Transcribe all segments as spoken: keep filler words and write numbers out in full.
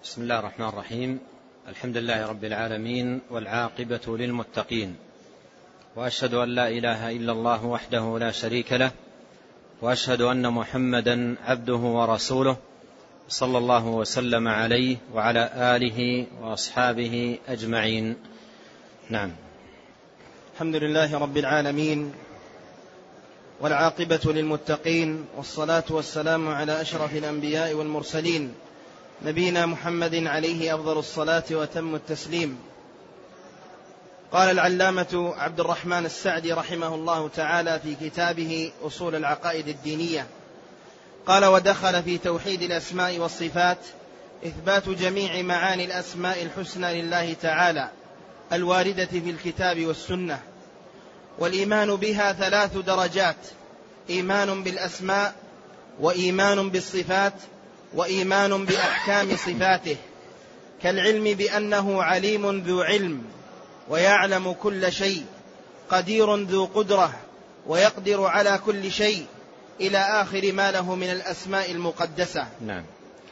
بسم الله الرحمن الرحيم. الحمد لله رب العالمين، والعاقبة للمتقين، وأشهد أن لا إله إلا الله وحده لا شريك له، وأشهد أن محمدا عبده ورسوله، صلى الله وسلم عليه وعلى آله وأصحابه أجمعين. نعم. الحمد لله رب العالمين، والعاقبة للمتقين، والصلاة والسلام على أشرف الأنبياء والمرسلين، نبينا محمد عليه أفضل الصلاة وتم التسليم. قال العلامة عبد الرحمن السعدي رحمه الله تعالى في كتابه أصول العقائد الدينية، قال: ودخل في توحيد الأسماء والصفات إثبات جميع معاني الأسماء الحسنى لله تعالى الواردة في الكتاب والسنة، والإيمان بها ثلاث درجات: إيمان بالأسماء، وإيمان بالصفات، وإيمان بأحكام صفاته، كالعلم بأنه عليم ذو علم ويعلم كل شيء، قدير ذو قدرة ويقدر على كل شيء، إلى آخر ما له من الأسماء المقدسة. نعم.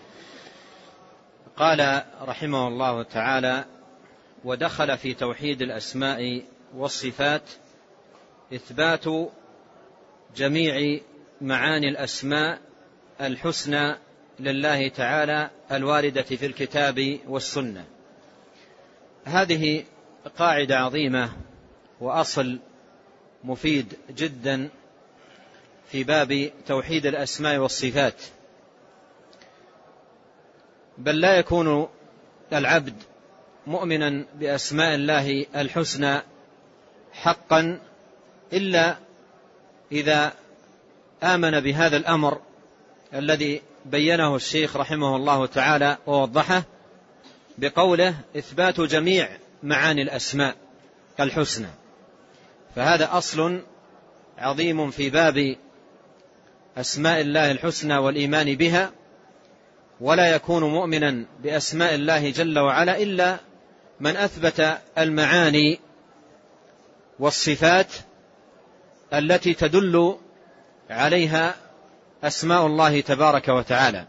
قال رحمه الله تعالى: ودخل في توحيد الأسماء والصفات إثبات جميع معاني الأسماء الحسنى لله تعالى الواردة في الكتاب والسنة. هذه قاعدة عظيمة وأصل مفيد جدا في باب توحيد الأسماء والصفات، بل لا يكون العبد مؤمنا بأسماء الله الحسنى حقا إلا إذا آمن بهذا الأمر الذي بينه الشيخ رحمه الله تعالى ووضحه بقوله: إثبات جميع معاني الأسماء الحسنى. فهذا أصل عظيم في باب أسماء الله الحسنى والإيمان بها، ولا يكون مؤمنا بأسماء الله جل وعلا إلا من أثبت المعاني والصفات التي تدل عليها أسماء الله تبارك وتعالى.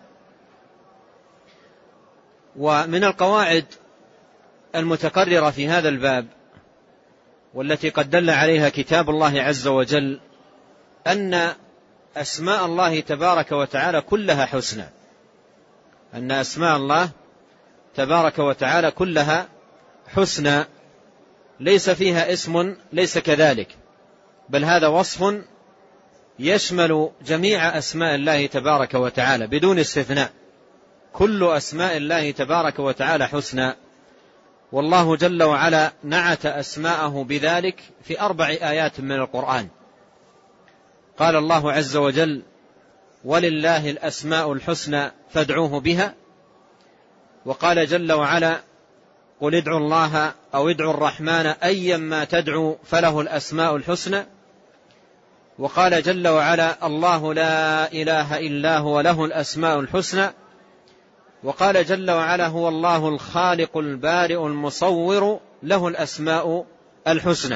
ومن القواعد المتقررة في هذا الباب والتي قد دل عليها كتاب الله عز وجل أن أسماء الله تبارك وتعالى كلها حسنى، أن أسماء الله تبارك وتعالى كلها حسنى، ليس فيها اسم ليس كذلك، بل هذا وصف يشمل جميع أسماء الله تبارك وتعالى بدون استثناء. كل أسماء الله تبارك وتعالى حسنى، والله جل وعلا نعت أسماءه بذلك في أربع آيات من القرآن. قال الله عز وجل: ولله الأسماء الحسنى فادعوه بها. وقال جل وعلا: قل ادعوا الله أو ادعوا الرحمن أيما تدعوا فله الأسماء الحسنى. وقال جل وعلا: الله لا إله إلا هو له الأسماء الحسنى. وقال جل وعلا: هو الله الخالق البارئ المصور له الأسماء الحسنى.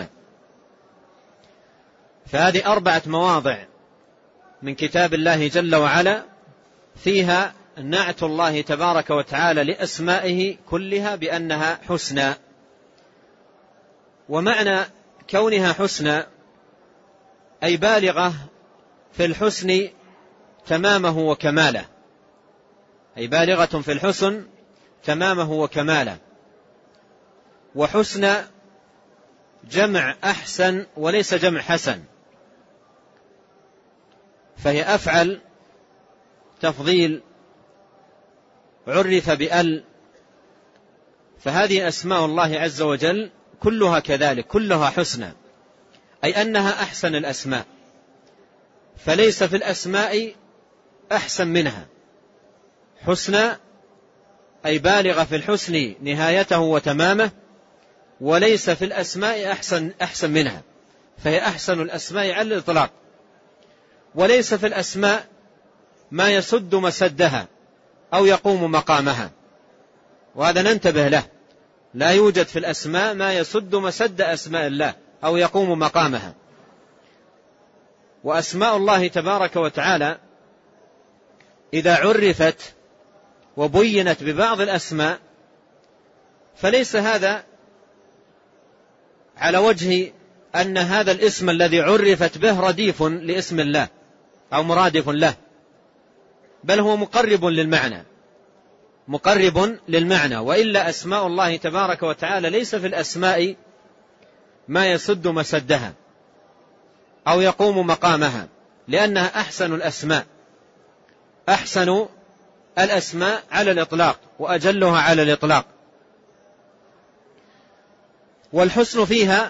فهذه أربعة مواضع من كتاب الله جل وعلا فيها نعت الله تبارك وتعالى لأسمائه كلها بأنها حسنى. ومعنى كونها حسنى أي بالغة في الحسن تمامه وكماله، أي بالغة في الحسن تمامه وكماله. وحسن جمع أحسن وليس جمع حسن، فهي أفعل تفضيل عرف بأل. فهذه أسماء الله عز وجل كلها كذلك، كلها حسنى، أي أنها أحسن الأسماء، فليس في الأسماء أحسن منها. حسنى أي بالغة في الحسن نهايته وتمامه، وليس في الأسماء أحسن, أحسن منها، فهي أحسن الأسماء على الإطلاق. وليس في الأسماء ما يسد مسدها أو يقوم مقامها، وهذا ننتبه له. لا يوجد في الأسماء ما يسد مسد أسماء الله أو يقوم مقامها. وأسماء الله تبارك وتعالى إذا عرفت وبينت ببعض الأسماء فليس هذا على وجه أن هذا الاسم الذي عرفت به رديف لاسم الله أو مرادف له، بل هو مقرب للمعنى مقرب للمعنى وإلا أسماء الله تبارك وتعالى ليس في الأسماء ما يسد مسدها أو يقوم مقامها، لأنها أحسن الأسماء أحسن الأسماء على الإطلاق وأجلها على الإطلاق. والحسن فيها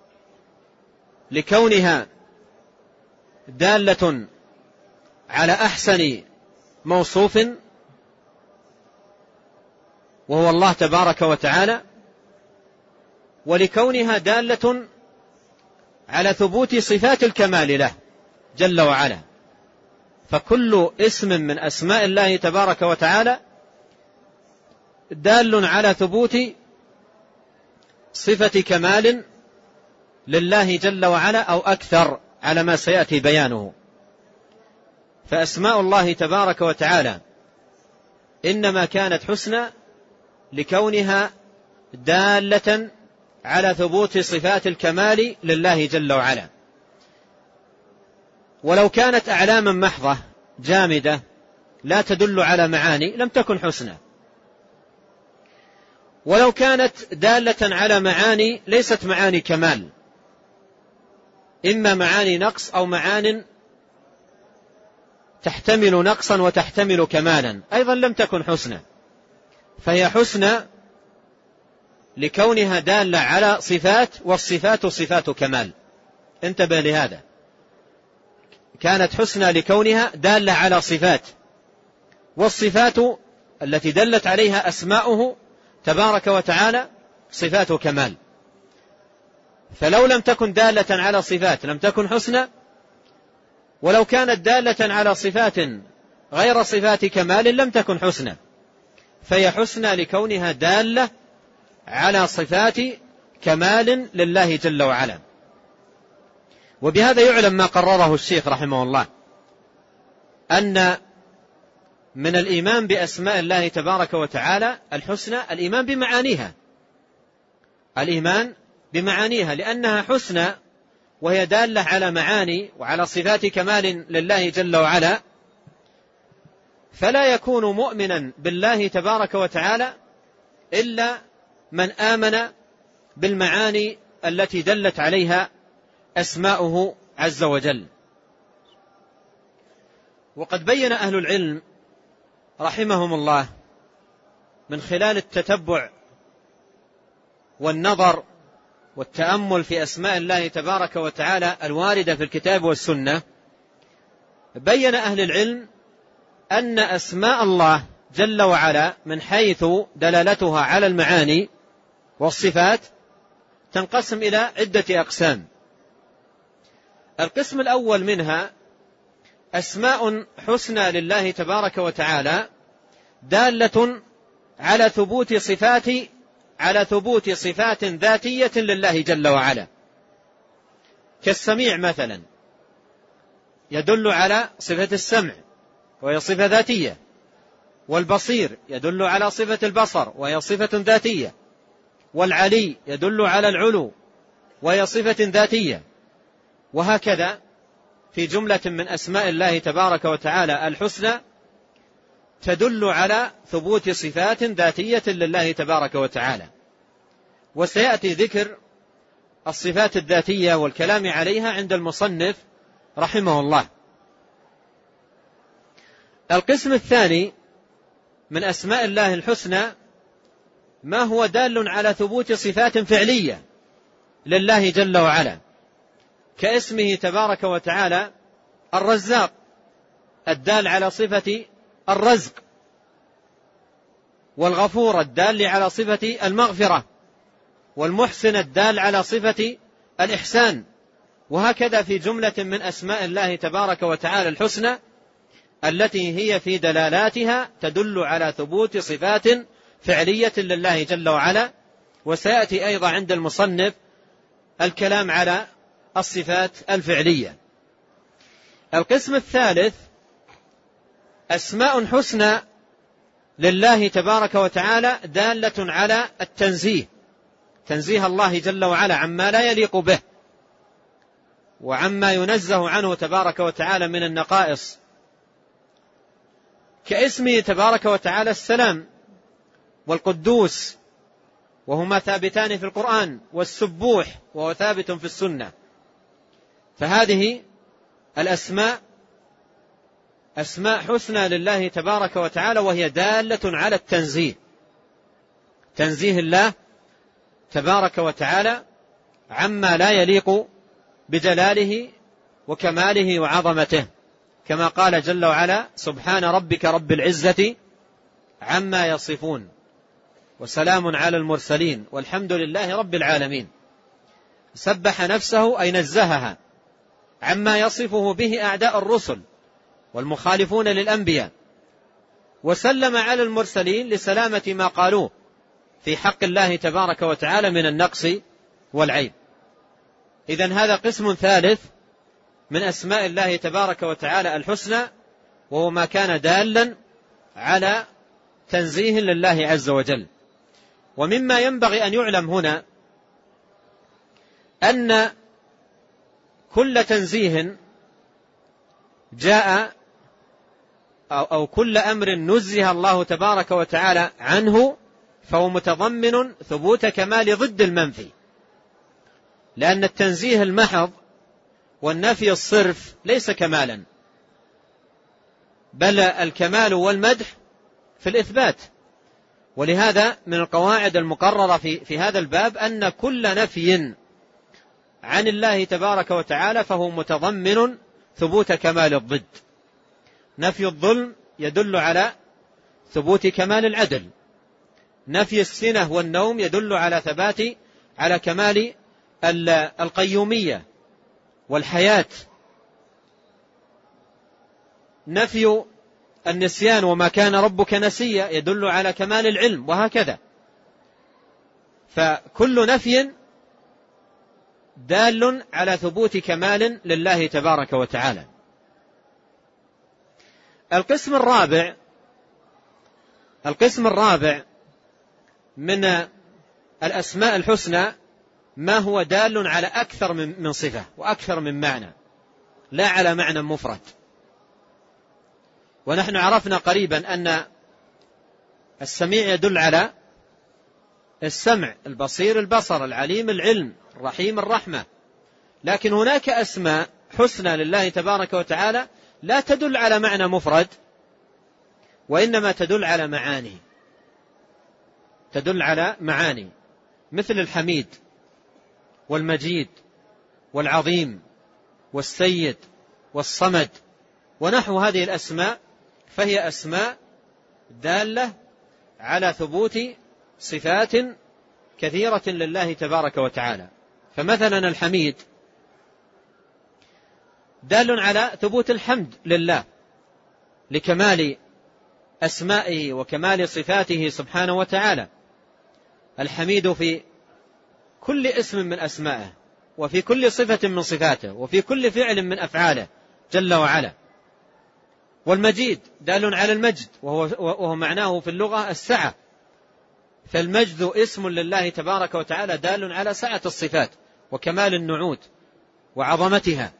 لكونها دالة على أحسن موصوف وهو الله تبارك وتعالى، ولكونها دالة على ثبوت صفات الكمال له جل وعلا. فكل اسم من أسماء الله تبارك وتعالى دال على ثبوت صفة كمال لله جل وعلا أو أكثر على ما سيأتي بيانه. فأسماء الله تبارك وتعالى إنما كانت حسنى لكونها دالة على ثبوت صفات الكمال لله جل وعلا. ولو كانت أعلاما محضة جامدة لا تدل على معاني لم تكن حسنى، ولو كانت دالة على معاني ليست معاني كمال، إما معاني نقص أو معان تحتمل نقصا وتحتمل كمالا، أيضا لم تكن حسنى. فهي حسنى لكونها دالة على صفات، والصفات صفات كمال. انتبه لهذا، كانت حسنى لكونها دالة على صفات، والصفات التي دلت عليها أسماؤه تبارك وتعالى صفات كمال. فلو لم تكن دالة على صفات لم تكن حسنى، ولو كانت دالة على صفات غير صفات كمال لم تكن حسنى. فهي حسنى لكونها دالة على صفات كمال لله جل وعلا. وبهذا يعلم ما قرره الشيخ رحمه الله، أن من الإيمان بأسماء الله تبارك وتعالى الحسنى الإيمان بمعانيها، الإيمان بمعانيها لأنها حسنى وهي دالة على معاني وعلى صفات كمال لله جل وعلا. فلا يكون مؤمنا بالله تبارك وتعالى إلا من آمن بالمعاني التي دلت عليها أسماؤه عز وجل. وقد بين أهل العلم رحمهم الله من خلال التتبع والنظر والتأمل في أسماء الله تبارك وتعالى الواردة في الكتاب والسنة، بين أهل العلم أن أسماء الله جل وعلا من حيث دلالتها على المعاني والصفات تنقسم إلى عدة أقسام. القسم الأول منها أسماء حسنى لله تبارك وتعالى دالة على ثبوت صفات على ثبوت صفات ذاتية لله جل وعلا، كالسميع مثلا يدل على صفة السمع وهي صفة ذاتية، والبصير يدل على صفة البصر وهي صفة ذاتية، والعلي يدل على العلو وهي صفة ذاتية، وهكذا في جملة من أسماء الله تبارك وتعالى الحسنى تدل على ثبوت صفات ذاتية لله تبارك وتعالى. وسيأتي ذكر الصفات الذاتية والكلام عليها عند المصنف رحمه الله. القسم الثاني من أسماء الله الحسنى ما هو دال على ثبوت صفات فعلية لله جل وعلا، كاسمه تبارك وتعالى الرزاق الدال على صفة الرزق، والغفور الدال على صفة المغفرة، والمحسن الدال على صفة الإحسان، وهكذا في جملة من أسماء الله تبارك وتعالى الحسنى التي هي في دلالاتها تدل على ثبوت صفات فعلية لله جل وعلا. وسيأتي أيضا عند المصنف الكلام على الصفات الفعلية. القسم الثالث أسماء حسنى لله تبارك وتعالى دالة على التنزيه، تنزيه الله جل وعلا عما لا يليق به وعما ينزه عنه تبارك وتعالى من النقائص، كاسمه تبارك وتعالى السلام والقدوس، وهما ثابتان في القرآن، والسبوح وهو ثابت في السنة. فهذه الأسماء أسماء حسنى لله تبارك وتعالى، وهي دالة على التنزيه، تنزيه الله تبارك وتعالى عما لا يليق بجلاله وكماله وعظمته، كما قال جل وعلا: سبحان ربك رب العزة عما يصفون وسلام على المرسلين والحمد لله رب العالمين. سبح نفسه أي نزهها عما يصفه به أعداء الرسل والمخالفون للأنبياء، وسلم على المرسلين لسلامة ما قالوه في حق الله تبارك وتعالى من النقص والعيب. إذن هذا قسم ثالث من أسماء الله تبارك وتعالى الحسنى، وهو ما كان دالا على تنزيه لله عز وجل. ومما ينبغي أن يعلم هنا أن كل تنزيه جاء أو, أو كل أمر نزه الله تبارك وتعالى عنه فهو متضمن ثبوت كمال ضد المنفي، لأن التنزيه المحض والنفي الصرف ليس كمالا، بل الكمال والمدح في الإثبات. ولهذا من القواعد المقررة في, في هذا الباب أن كل نفي عن الله تبارك وتعالى فهو متضمن ثبوت كمال الضد. نفي الظلم يدل على ثبوت كمال العدل، نفي السنة والنوم يدل على ثبات على كمال القيومية والحياة، نفي النسيان وما كان ربك نسيا يدل على كمال العلم، وهكذا. فكل نفي دال على ثبوت كمال لله تبارك وتعالى. القسم الرابع القسم الرابع من الأسماء الحسنى ما هو دال على أكثر من صفة وأكثر من معنى، لا على معنى مفرد. ونحن عرفنا قريبا أن السميع يدل على السمع، البصير البصر، العليم العلم، الرحيم الرحمة. لكن هناك أسماء حسنى لله تبارك وتعالى لا تدل على معنى مفرد، وإنما تدل على معاني، تدل على معاني مثل الحميد والمجيد والعظيم والسيد والصمد ونحو هذه الأسماء، فهي أسماء دالة على ثبوت صفات كثيرة لله تبارك وتعالى. فمثلا الحميد دال على ثبوت الحمد لله لكمال أسمائه وكمال صفاته سبحانه وتعالى. الحميد في كل اسم من أسمائه، وفي كل صفة من صفاته، وفي كل فعل من أفعاله جل وعلا. والمجيد دال على المجد، وهو, وهو معناه في اللغة السعة، فالمجد اسم لله تبارك وتعالى دال على سعة الصفات وكمال النعوت وعظمتها.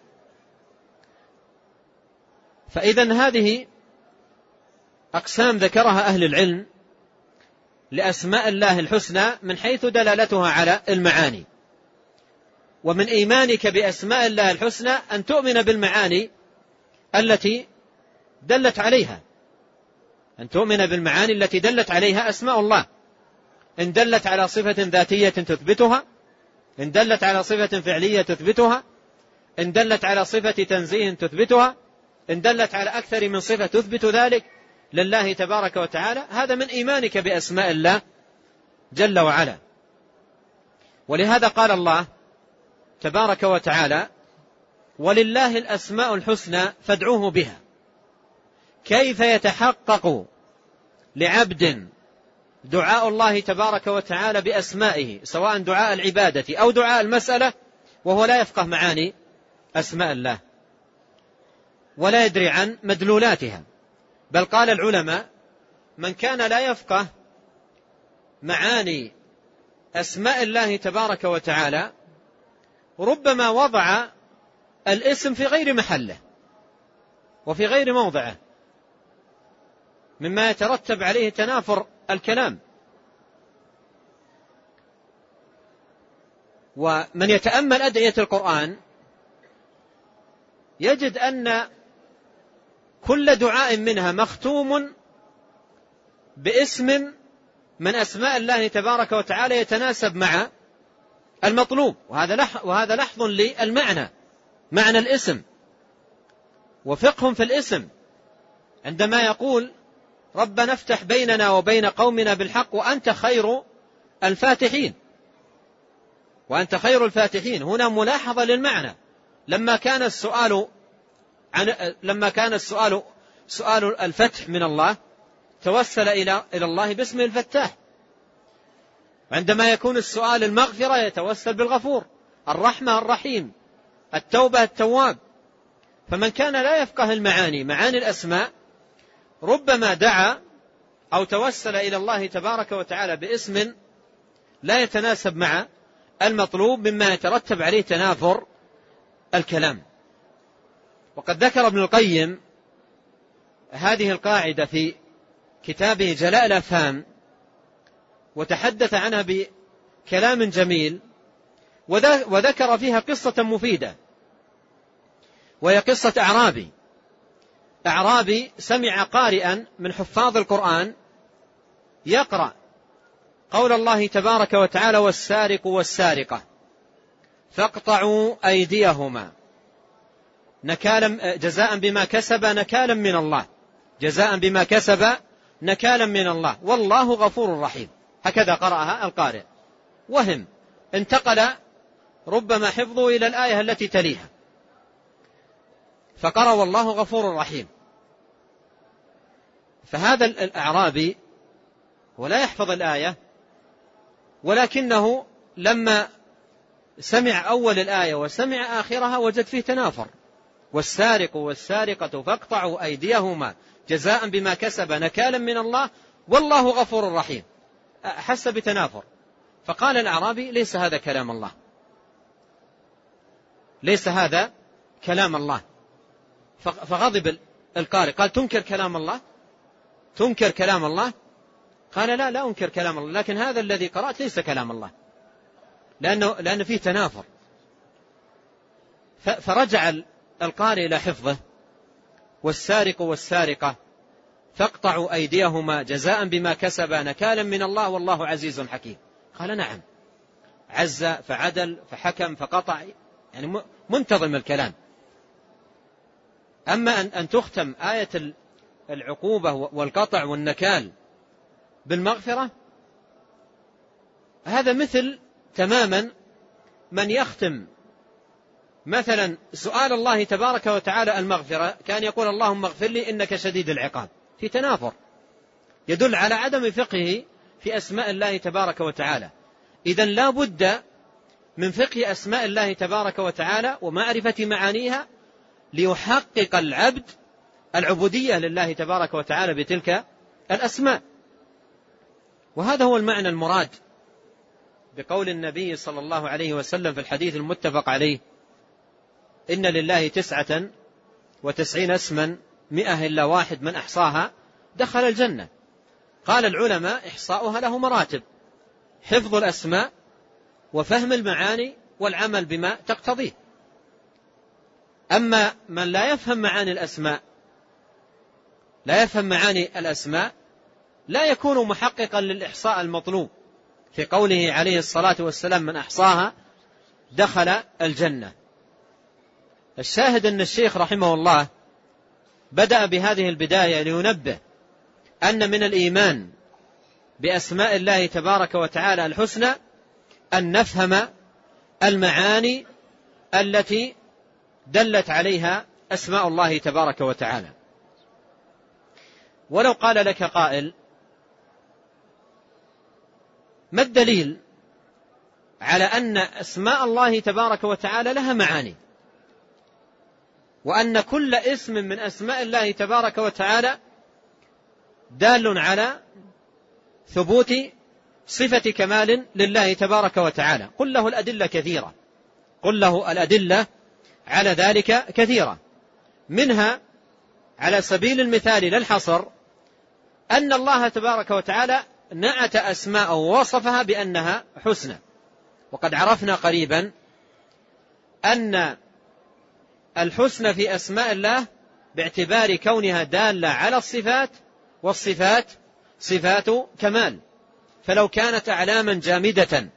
فإذن هذه أقسام ذكرها أهل العلم لأسماء الله الحسنى من حيث دلالتها على المعاني. ومن إيمانك بأسماء الله الحسنى أن تؤمن بالمعاني التي دلت عليها، أن تؤمن بالمعاني التي دلت عليها أسماء الله. إن دلت على صفة ذاتية تثبتها، إن دلت على صفة فعلية تثبتها، إن دلت على صفة تنزيه تثبتها، إن دلت على أكثر من صفة تثبت ذلك لله تبارك وتعالى. هذا من إيمانك بأسماء الله جل وعلا. ولهذا قال الله تبارك وتعالى: ولله الأسماء الحسنى فادعوه بها. كيف يتحقق لعبد دعاء الله تبارك وتعالى بأسمائه، سواء دعاء العبادة أو دعاء المسألة، وهو لا يفقه معاني أسماء الله ولا يدري عن مدلولاتها؟ بل قال العلماء من كان لا يفقه معاني أسماء الله تبارك وتعالى ربما وضع الاسم في غير محله وفي غير موضعه، مما يترتب عليه تنافر الكلام. ومن يتأمل أدعية القرآن يجد أن كل دعاء منها مختوم باسم من أسماء الله تبارك وتعالى يتناسب مع المطلوب، وهذا لحظ للمعنى، معنى الاسم وفقه في الاسم، عندما يقول ربنا افتح بيننا وبين قومنا بالحق وأنت خير الفاتحين، وأنت خير الفاتحين. هنا ملاحظة للمعنى. لما كان السؤال عن لما كان السؤال سؤال الفتح من الله توسل إلى إلى الله باسمه الفتاح، عندما يكون السؤال المغفرة يتوسل بالغفور، الرحمة الرحيم، التوبة التواب. فمن كان لا يفقه المعاني معاني الأسماء ربما دعا أو توسل إلى الله تبارك وتعالى باسم لا يتناسب مع المطلوب، مما يترتب عليه تنافر الكلام. وقد ذكر ابن القيم هذه القاعدة في كتابه جلاء الأفهام، وتحدث عنها بكلام جميل، وذكر فيها قصة مفيدة، وهي قصة أعرابي أعرابي سمع قارئا من حفاظ القرآن يقرأ قول الله تبارك وتعالى والسارق والسارقة فاقطعوا أيديهما نكالا جزاء بما كسب نكالا من الله جزاء بما كسب نكالا من الله والله غفور رحيم. هكذا قرأها القارئ، وهم انتقل ربما حفظه إلى الآية التي تليها، فقرأ والله غفور رحيم. فهذا الأعرابي ولا يحفظ الآية، ولكنه لما سمع أول الآية وسمع آخرها وجد فيه تنافر، والسارق والسارقة فاقطعوا أيديهما جزاء بما كسب نكالا من الله والله غفور رحيم، حس بتنافر. فقال الأعرابي ليس هذا كلام الله، ليس هذا كلام الله. فغضب القارئ قال تنكر كلام الله تنكر كلام الله قال لا لا أنكر كلام الله، لكن هذا الذي قرأت ليس كلام الله، لأنه لأن فيه تنافر. فرجع القارئ إلى حفظه والسارق والسارقة فاقطعوا أيديهما جزاء بما كسبا نكالا من الله والله عزيز حكيم. قال نعم، عز فعدل فحكم فقطع، يعني منتظم الكلام. أما أن تختم آية العقوبة والقطع والنكال بالمغفرة، هذا مثل تماما من يختم مثلا سؤال الله تبارك وتعالى المغفرة، كان يقول اللهم اغفر لي إنك شديد العقاب، في تنافر يدل على عدم فقهه في أسماء الله تبارك وتعالى. إذن لا بد من فقه أسماء الله تبارك وتعالى ومعرفة معانيها ليحقق العبد العبودية لله تبارك وتعالى بتلك الأسماء. وهذا هو المعنى المراد بقول النبي صلى الله عليه وسلم في الحديث المتفق عليه إن لله تسعة وتسعين اسما مئة إلا واحد من أحصاها دخل الجنة. قال العلماء إحصاؤها له مراتب: حفظ الأسماء وفهم المعاني والعمل بما تقتضيه. أما من لا يفهم معاني الأسماء لا يفهم معاني الأسماء لا يكون محققا للإحصاء المطلوب في قوله عليه الصلاة والسلام من أحصاها دخل الجنة. الشاهد أن الشيخ رحمه الله بدأ بهذه البداية لينبه أن من الإيمان بأسماء الله تبارك وتعالى الحسنى أن نفهم المعاني التي دلت عليها أسماء الله تبارك وتعالى. ولو قال لك قائل ما الدليل على أن أسماء الله تبارك وتعالى لها معاني، وأن كل اسم من أسماء الله تبارك وتعالى دال على ثبوت صفة كمال لله تبارك وتعالى. قل له الأدلة كثيرة، قل له الأدلة على ذلك كثيرة، منها على سبيل المثال للحصر أن الله تبارك وتعالى نعت أسماءه ووصفها بأنها حسنى. وقد عرفنا قريبا أن الحسنى في أسماء الله باعتبار كونها دالة على الصفات، والصفات صفات كمال، فلو كانت أعلاما جامدة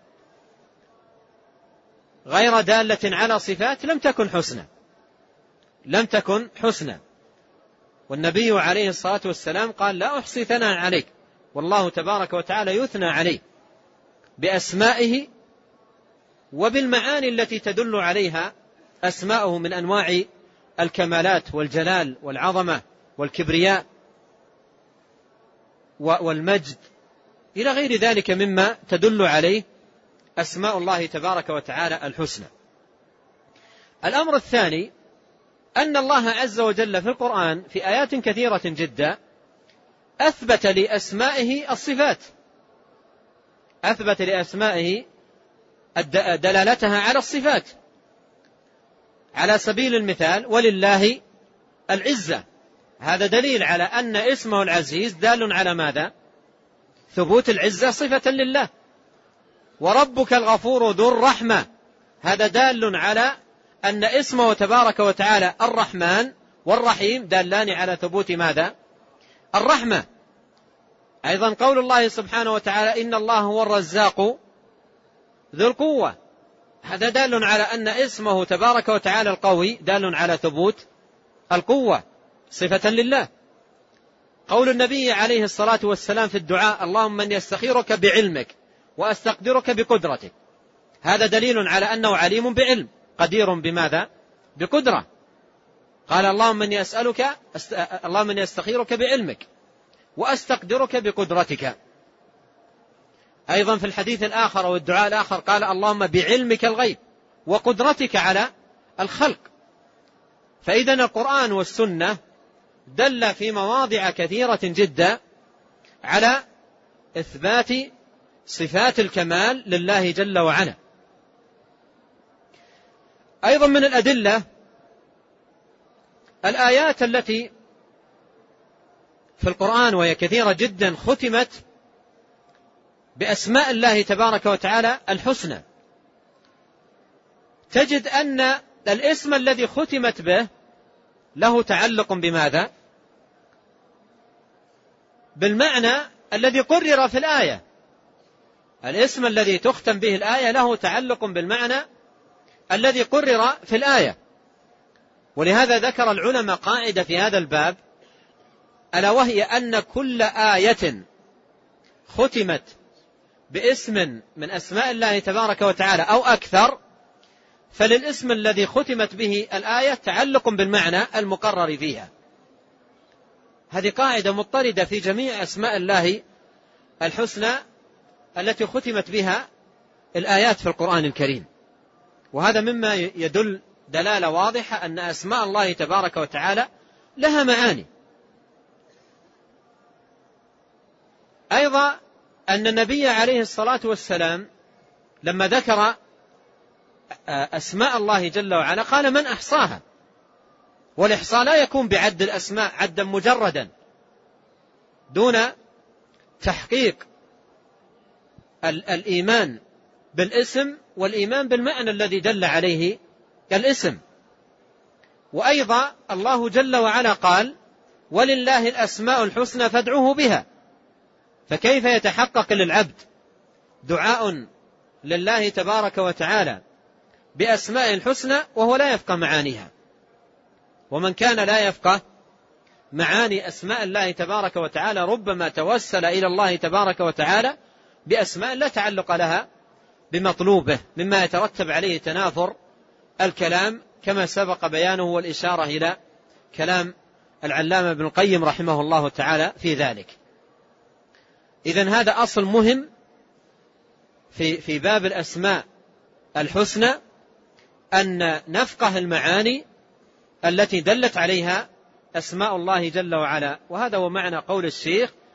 غير دالة على صفات لم تكن حسنى، لم تكن حسنى. والنبي عليه الصلاة والسلام قال: لا أحصي ثناء عليك، والله تبارك وتعالى يثنى عليه بأسمائه وبالمعاني التي تدل عليها أسماؤه من أنواع الكمالات والجلال والعظمة والكبرياء والمجد إلى غير ذلك مما تدل عليه أسماء الله تبارك وتعالى الحسنى. الأمر الثاني أن الله عز وجل في القرآن في آيات كثيرة جدا أثبت لأسمائه الصفات، أثبت لأسمائه دلالتها على الصفات. على سبيل المثال: ولله العزة، هذا دليل على أن اسمه العزيز دال على ماذا؟ ثبوت العزة صفة لله. وربك الغفور ذو الرحمة، هذا دال على أن اسمه تبارك وتعالى الرحمن والرحيم دالان على ثبوت ماذا؟ الرحمة. أيضا قول الله سبحانه وتعالى: إن الله هو الرزاق ذو القوة، هذا دال على أن اسمه تبارك وتعالى القوي دال على ثبوت القوة صفة لله. قول النبي عليه الصلاة والسلام في الدعاء: اللهم من يستخيرك بعلمك وأستقدرك بقدرتك، هذا دليل على أنه عليم بعلم، قدير بماذا؟ بقدرة. قال: اللهم من يسألك است... اللهم من يستخيرك بعلمك وأستقدرك بقدرتك. أيضا في الحديث الآخر والدعاء الآخر قال: اللهم بعلمك الغيب وقدرتك على الخلق. فإذا القرآن والسنة دل في مواضع كثيرة جدا على إثبات صفات الكمال لله جل وعلا. أيضا من الأدلة الآيات التي في القرآن وهي كثيرة جدا ختمت بأسماء الله تبارك وتعالى الحسنى. تجد أن الاسم الذي ختمت به له تعلق بماذا؟ بالمعنى الذي قرر في الآية. الاسم الذي تختم به الآية له تعلق بالمعنى الذي قرر في الآية. ولهذا ذكر العلماء قاعدة في هذا الباب، ألا وهي أن كل آية ختمت باسم من أسماء الله تبارك وتعالى أو أكثر، فللاسم الذي ختمت به الآية تعلق بالمعنى المقرر فيها. هذه قاعدة مضطردة في جميع أسماء الله الحسنى التي ختمت بها الآيات في القرآن الكريم. وهذا مما يدل دلالة واضحة أن أسماء الله تبارك وتعالى لها معاني. أيضا أن النبي عليه الصلاة والسلام لما ذكر أسماء الله جل وعلا قال: من أحصاها. والإحصاء لا يكون بعد الأسماء عدا مجردا دون تحقيق الإيمان بالاسم والإيمان بالمعنى الذي دل عليه الاسم. وأيضا الله جل وعلا قال: ولله الأسماء الحسنى فادعوه بها. فكيف يتحقق للعبد دعاء لله تبارك وتعالى بأسماء الحسنى وهو لا يفقه معانيها؟ ومن كان لا يفقه معاني أسماء الله تبارك وتعالى ربما توسل إلى الله تبارك وتعالى بأسماء لا تعلق لها بمطلوبه، مما يترتب عليه تنافر الكلام كما سبق بيانه والإشارة إلى كلام العلامة ابن القيم رحمه الله تعالى في ذلك. إذن هذا أصل مهم في في باب الأسماء الحسنى، أن نفقه المعاني التي دلت عليها أسماء الله جل وعلا. وهذا هو معنى قول الشيخ: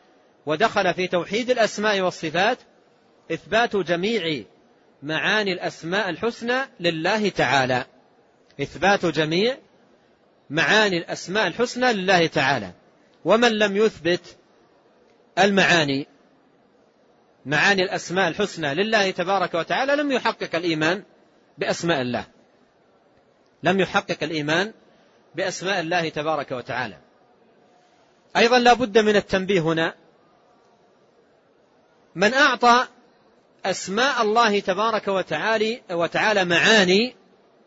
ودخل في توحيد الأسماء والصفات إثبات جميع معاني الأسماء الحسنى لله تعالى، إثبات جميع معاني الأسماء الحسنى لله تعالى. ومن لم يثبت المعاني معاني الأسماء الحسنى لله تبارك وتعالى لم يحقق الإيمان بأسماء الله، لم يحقق الإيمان بأسماء الله تبارك وتعالى. أيضا لا بد من التنبيه هنا، من أعطى أسماء الله تبارك وتعالى وتعالى معاني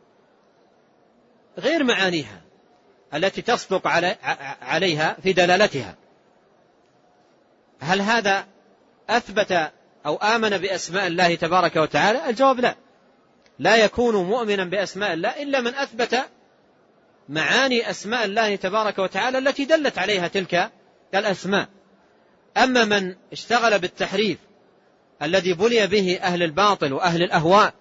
غير معانيها التي تصدق عليها في دلالتها، هل هذا أثبت أو آمن بأسماء الله تبارك وتعالى؟ الجواب لا، لا يكون مؤمنا بأسماء الله إلا من أثبت معاني أسماء الله تبارك وتعالى التي دلت عليها تلك الأسماء. أما من اشتغل بالتحريف الذي بلي به أهل الباطل وأهل الأهواء،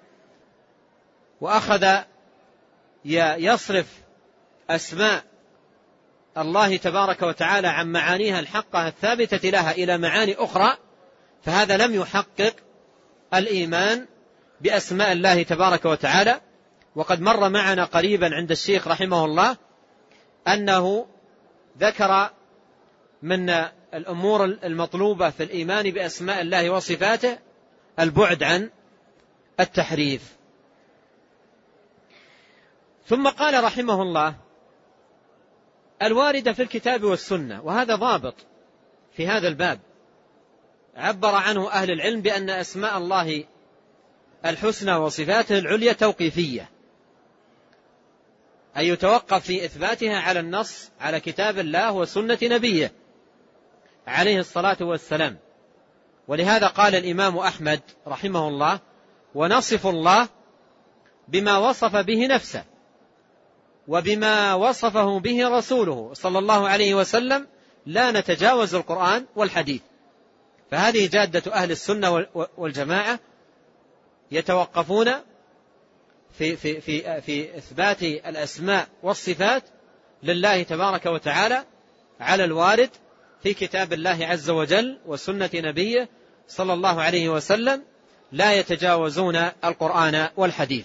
وأخذ يصرف أسماء الله تبارك وتعالى عن معانيها الحقة الثابتة لها إلى معاني أخرى، فهذا لم يحقق الإيمان بأسماء الله تبارك وتعالى. وقد مر معنا قريبا عند الشيخ رحمه الله أنه ذكر من الأمور المطلوبة في الإيمان بأسماء الله وصفاته البعد عن التحريف. ثم قال رحمه الله الواردة في الكتاب والسنة، وهذا ضابط في هذا الباب عبر عنه أهل العلم بأن أسماء الله الحسنى وصفاته العليا توقيفية، أي يتوقف في إثباتها على النص على كتاب الله وسنة نبيه عليه الصلاة والسلام. ولهذا قال الإمام أحمد رحمه الله ونصف الله بما وصف به نفسه وبما وصفه به رسوله صلى الله عليه وسلم، لا نتجاوز القرآن والحديث. فهذه جادة أهل السنة والجماعة، يتوقفون في, في, في, في إثبات الأسماء والصفات لله تبارك وتعالى على الوارد في كتاب الله عز وجل وسنة نبيه صلى الله عليه وسلم، لا يتجاوزون القرآن والحديث.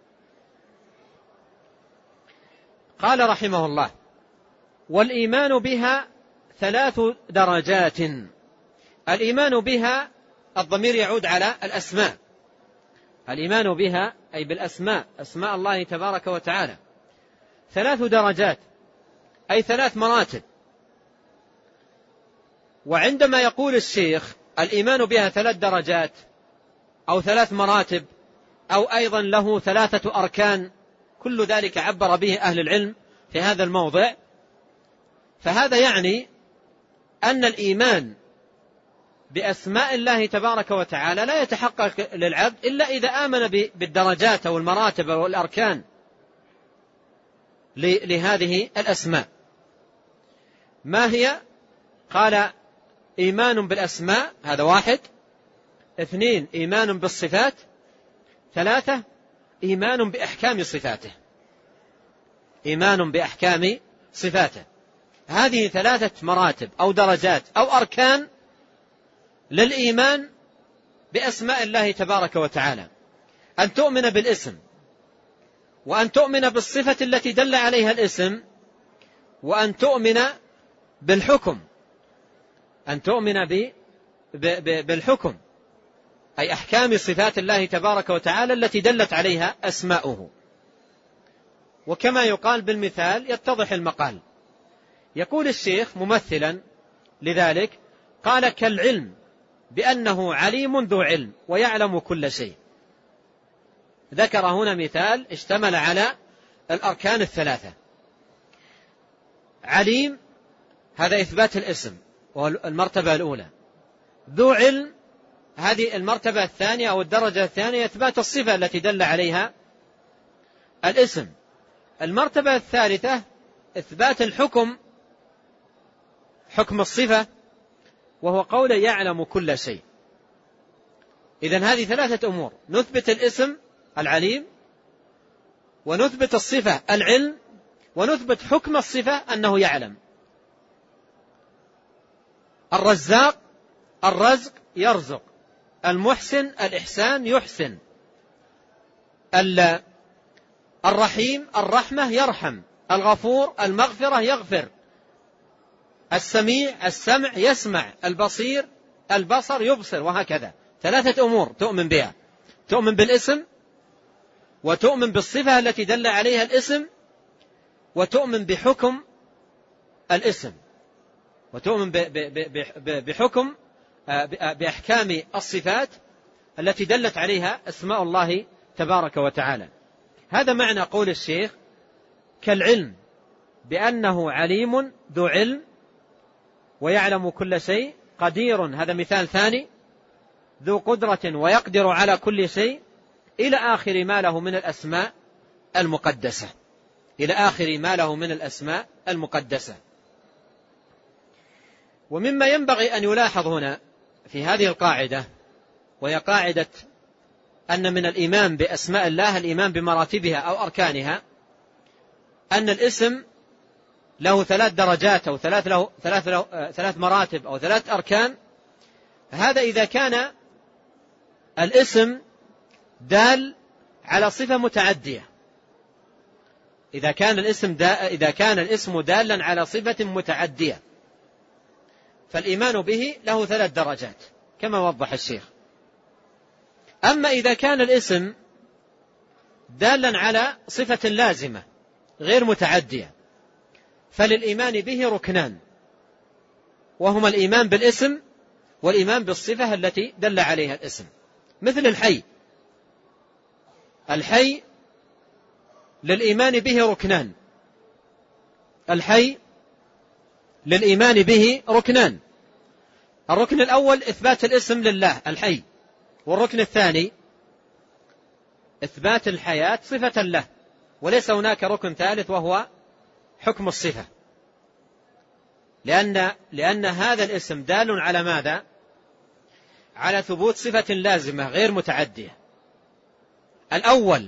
قال رحمه الله والإيمان بها ثلاث درجات. الإيمان بها الضمير يعود على الأسماء، الإيمان بها أي بالأسماء، أسماء الله تبارك وتعالى ثلاث درجات أي ثلاث مراتب. وعندما يقول الشيخ الإيمان بها ثلاث درجات أو ثلاث مراتب أو أيضا له ثلاثة أركان، كل ذلك عبر به أهل العلم في هذا الموضع، فهذا يعني أن الإيمان بأسماء الله تبارك وتعالى لا يتحقق للعبد إلا إذا آمن بالدرجات أو المراتب والأركان لهذه الأسماء. ما هي؟ قال إيمان بالأسماء، هذا واحد. اثنين إيمان بالصفات. ثلاثة إيمان بأحكام صفاته، إيمان بأحكام صفاته. هذه ثلاثة مراتب أو درجات أو أركان للإيمان بأسماء الله تبارك وتعالى: أن تؤمن بالاسم، وأن تؤمن بالصفة التي دل عليها الاسم، وأن تؤمن بالحكم، أن تؤمن بالحكم أي أحكام صفات الله تبارك وتعالى التي دلت عليها أسماؤه. وكما يقال بالمثال يتضح المقال. يقول الشيخ ممثلا لذلك قال كالعلم بأنه عليم ذو علم ويعلم كل شيء. ذكر هنا مثال اشتمل على الأركان الثلاثة. عليم هذا إثبات الاسم والمرتبة الأولى، ذو علم هذه المرتبة الثانية أو الدرجة الثانية إثبات الصفة التي دل عليها الاسم. المرتبة الثالثة إثبات الحكم، حكم الصفة، وهو قول يعلم كل شيء. إذن هذه ثلاثة أمور: نثبت الاسم العليم، ونثبت الصفة العلم، ونثبت حكم الصفة أنه يعلم. الرزاق الرزق يرزق، المحسن الإحسان يحسن، الرحيم الرحمة يرحم، الغفور المغفرة يغفر، السميع السمع يسمع، البصير البصر يبصر، وهكذا. ثلاثة أمور تؤمن بها: تؤمن بالاسم، وتؤمن بالصفة التي دل عليها الاسم، وتؤمن بحكم الاسم، وتؤمن بحكم بأحكام الصفات التي دلت عليها أسماء الله تبارك وتعالى. هذا معنى قول الشيخ: كالعلم بأنه عليم ذو علم ويعلم كل شيء، قدير، هذا مثال ثاني، ذو قدرة ويقدر على كل شيء، إلى آخر ما له من الأسماء المقدسة، إلى آخر ما له من الأسماء المقدسة. ومما ينبغي أن يلاحظ هنا في هذه القاعدة، وهي قاعدة أن من الإيمان بأسماء الله الإيمان بمراتبها أو أركانها، أن الاسم له ثلاث درجات أو ثلاث, له ثلاث, له ثلاث مراتب أو ثلاث أركان. هذا إذا كان الاسم دال على صفة متعدية، إذا كان الاسم دا إذا كان الاسم دالا على صفة متعدية، فالإيمان به له ثلاث درجات كما وضح الشيخ. أما إذا كان الاسم دالا على صفة لازمة غير متعدية، فللإيمان به ركنان، وهما الإيمان بالاسم والإيمان بالصفة التي دل عليها الاسم. مثل الحي، الحي للإيمان به ركنان، الحي للإيمان به ركنان. الركن الأول إثبات الاسم لله الحي، والركن الثاني إثبات الحياة صفة له، وليس هناك ركن ثالث وهو حكم الصفة، لأن, لأن هذا الاسم دال على ماذا؟ على ثبوت صفة لازمة غير متعدية. الأول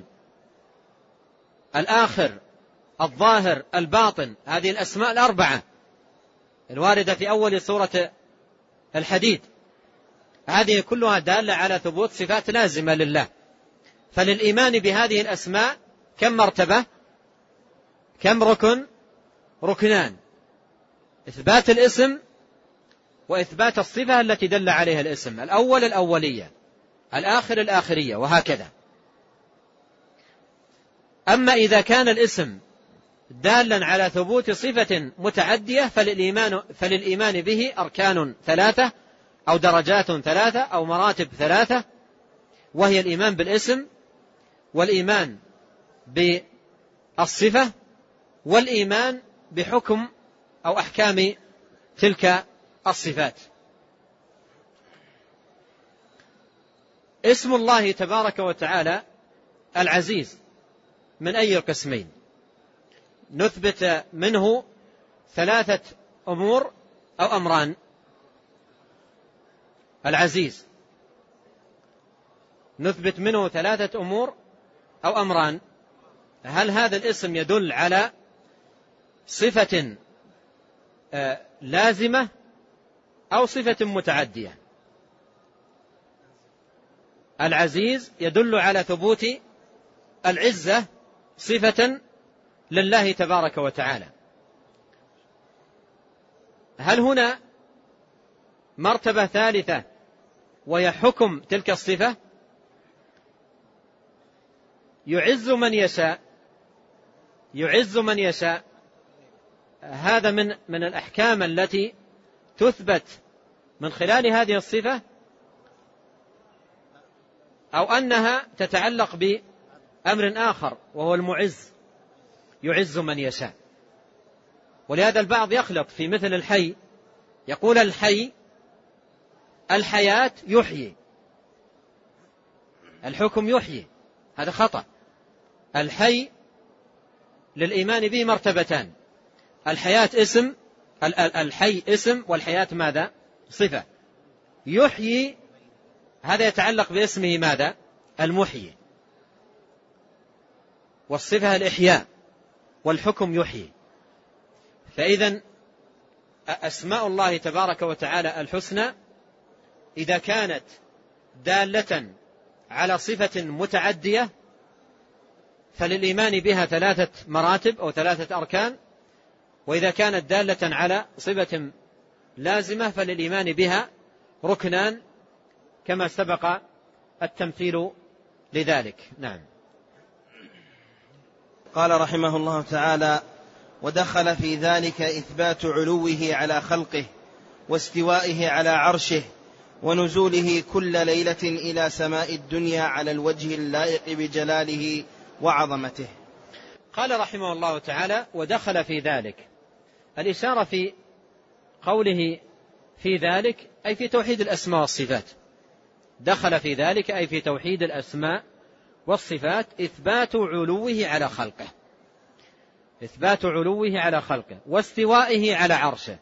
الآخر الظاهر الباطن، هذه الأسماء الأربعة الواردة في أول سورة الحديد، هذه كلها دالة على ثبوت صفات لازمة لله. فللإيمان بهذه الأسماء كم مرتبة؟ كم ركن؟ ركنان: إثبات الاسم وإثبات الصفة التي دل عليها الاسم، الأول الأولية، الآخر الآخرية، وهكذا. أما إذا كان الاسم دالا على ثبوت صفة متعدية، فللإيمان, فللإيمان به أركان ثلاثة أو درجات ثلاثة أو مراتب ثلاثة، وهي الإيمان بالاسم، والإيمان بالصفة، والإيمان بحكم أو أحكام تلك الصفات. اسم الله تبارك وتعالى العزيز من أي القسمين؟ نثبت منه ثلاثة أمور أو أمران. العزيز نثبت منه ثلاثة أمور أو أمران. هل هذا الاسم يدل على صفة لازمة أو صفة متعدية؟ العزيز يدل على ثبوت العزة صفة لله تبارك وتعالى. هل هنا مرتبة ثالثة وهي حكم تلك الصفة؟ يعز من يشاء، يعز من يشاء، هذا من من الأحكام التي تثبت من خلال هذه الصفة، أو أنها تتعلق بأمر آخر وهو المعز، يعز من يشاء. ولهذا البعض يخلط في مثل الحي، يقول الحي الحياة يحيي، الحكم يحيي، هذا خطأ. الحي للإيمان به مرتبتان: الحياة اسم، الحي اسم، والحياة ماذا؟ صفة. يحيي هذا يتعلق باسمه ماذا؟ المحيي، والصفة الإحياء، والحكم يحيي. فإذن أسماء الله تبارك وتعالى الحسنى إذا كانت دالة على صفة متعدية فللإيمان بها ثلاثة مراتب أو ثلاثة أركان، وإذا كانت دالة على صفة لازمة فللإيمان بها ركنان كما سبق التمثيل لذلك. نعم. قال رحمه الله تعالى: ودخل في ذلك إثبات علوه على خلقه واستوائه على عرشه ونزوله كل ليلة إلى سماء الدنيا على الوجه اللائق بجلاله وعظمته. قال رحمه الله تعالى: ودخل في ذلك، الإشارة في قوله في ذلك أي في توحيد الأسماء والصفات. دخل في ذلك أي في توحيد الأسماء والصفات إثبات علوه على خلقه، إثبات علوه على خلقه واستوائه على عرشه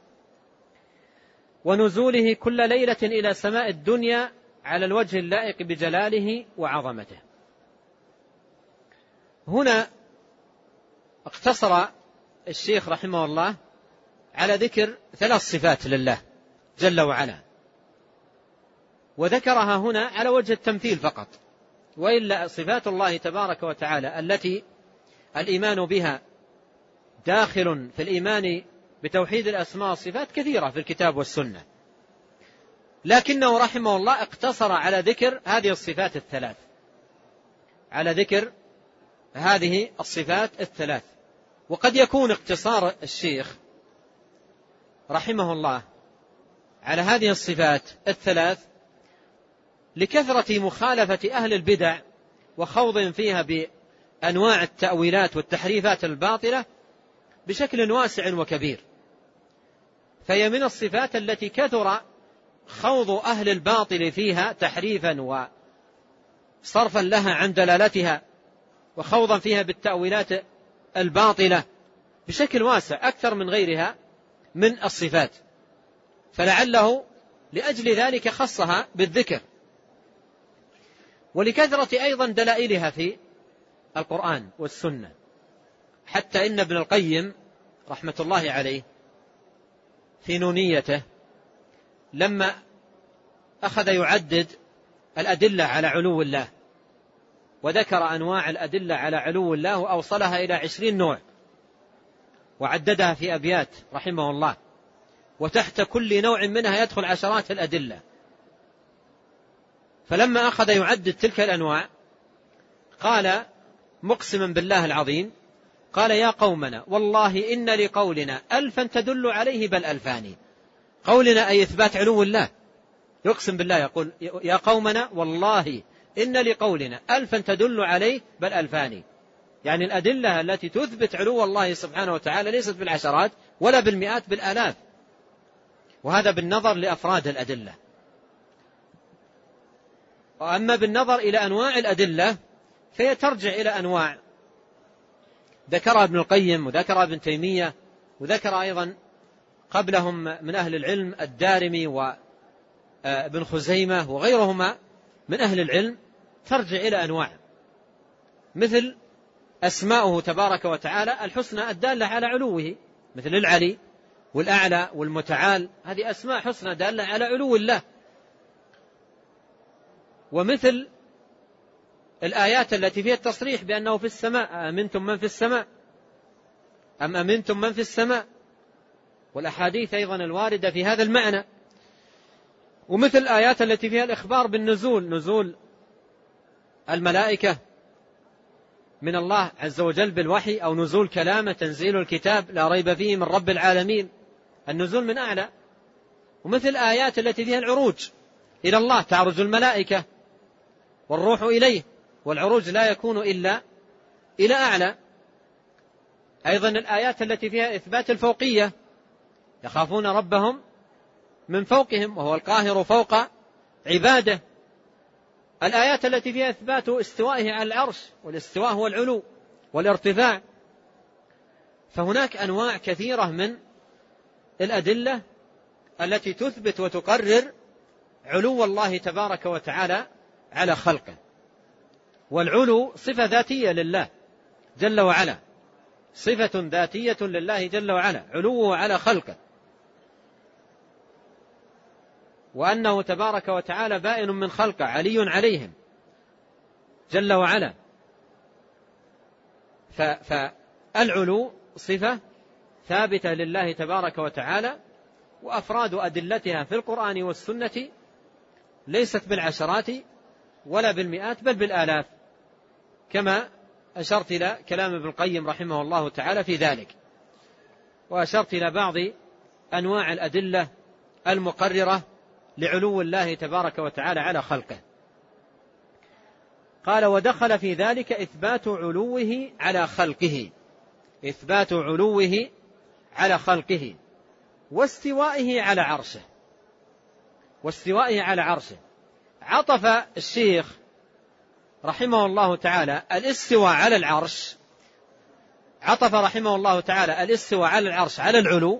ونزوله كل ليلة إلى سماء الدنيا على الوجه اللائق بجلاله وعظمته. هنا اقتصر الشيخ رحمه الله على ذكر ثلاث صفات لله جل وعلا، وذكرها هنا على وجه التمثيل فقط، وإلا صفات الله تبارك وتعالى التي الإيمان بها داخل في الإيمان بتوحيد الأسماء والصفات كثيرة في الكتاب والسنة، لكنه رحمه الله اقتصر على ذكر هذه الصفات الثلاث، على ذكر هذه الصفات الثلاث. وقد يكون اقتصار الشيخ رحمه الله على هذه الصفات الثلاث لكثرة مخالفة أهل البدع وخوض فيها بأنواع التأويلات والتحريفات الباطلة بشكل واسع وكبير، فهي من الصفات التي كثر خوض أهل الباطل فيها تحريفا وصرفا لها عن دلالتها وخوضا فيها بالتأويلات الباطلة بشكل واسع أكثر من غيرها من الصفات، فلعله لأجل ذلك خصها بالذكر، ولكثرة أيضا دلائلها في القرآن والسنة، حتى إن ابن القيم رحمة الله عليه في نونيته لما أخذ يعدد الأدلة على علو الله وذكر أنواع الأدلة على علو الله وأوصلها إلى عشرين نوع وعددها في أبيات رحمه الله، وتحت كل نوع منها يدخل عشرات الأدلة، فلما أخذ يعدد تلك الأنواع قال مقسما بالله العظيم، قال: يا قومنا والله إن لقولنا ألفا تدل عليه بل ألفاني. قولنا أي إثبات علو الله، يقسم بالله يقول: يا قومنا والله إن لقولنا ألفا تدل عليه بل ألفاني، يعني الأدلة التي تثبت علو الله سبحانه وتعالى ليست بالعشرات ولا بالمئات، بالآلاف، وهذا بالنظر لأفراد الأدلة. وأما بالنظر إلى أنواع الأدلة فهي ترجع إلى أنواع ذكرها ابن القيم وذكرها ابن تيمية وذكر أيضا قبلهم من أهل العلم الدارمي وابن خزيمة وغيرهما من أهل العلم، ترجع إلى أنواع مثل أسماؤه تبارك وتعالى الحسنى الدالة على علوه، مثل العلي والأعلى والمتعال، هذه أسماء حسنى دالة على علو الله. ومثل الآيات التي فيها التصريح بأنه في السماء، أمنتم من في السماء أم أمنتم من في السماء، والأحاديث أيضا الواردة في هذا المعنى. ومثل الآيات التي فيها الإخبار بالنزول، نزول الملائكة من الله عز وجل بالوحي، أو نزول كلامه تنزيل الكتاب لا ريب فيه من رب العالمين، النزول من أعلى. ومثل الآيات التي فيها العروج إلى الله، تعرج الملائكة والروح إليه، والعروج لا يكون إلا إلى أعلى. أيضا الآيات التي فيها إثبات الفوقية، يخافون ربهم من فوقهم وهو القاهر فوق عباده. الآيات التي فيها إثبات استوائه على العرش، والاستواء هو العلو والارتفاع. فهناك أنواع كثيرة من الأدلة التي تثبت وتقرر علو الله تبارك وتعالى على خلقه، والعلو صفة ذاتية لله جل وعلا، صفة ذاتية لله جل وعلا، علوه على خلقه. وأنه تبارك وتعالى بائن من خلقه علي عليهم جل وعلا. فالعلو صفة ثابتة لله تبارك وتعالى، وأفراد أدلتها في القرآن والسنة ليست بالعشرات ولا بالمئات بل بالآلاف، كما أشرت إلى كلام ابن القيم رحمه الله تعالى في ذلك، وأشرت إلى بعض أنواع الأدلة المقررة لعلو الله تبارك وتعالى على خلقه. قال: ودخل في ذلك إثبات علوه على خلقه، إثبات علوه على خلقه واستوائه على عرشه، واستوائه على عرشه. عطف الشيخ رحمه الله تعالى الاستواء على العرش، عطف رحمه الله تعالى الاستواء على العرش على العلو،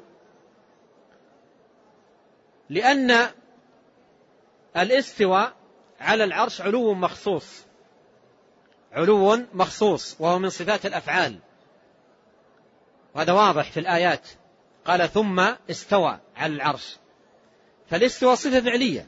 لأن الاستواء على العرش علو مخصوص، علو مخصوص، وهو من صفات الأفعال، وهذا واضح في الآيات. قال: ثم استوى على العرش، فالاستواء صفة فعلية.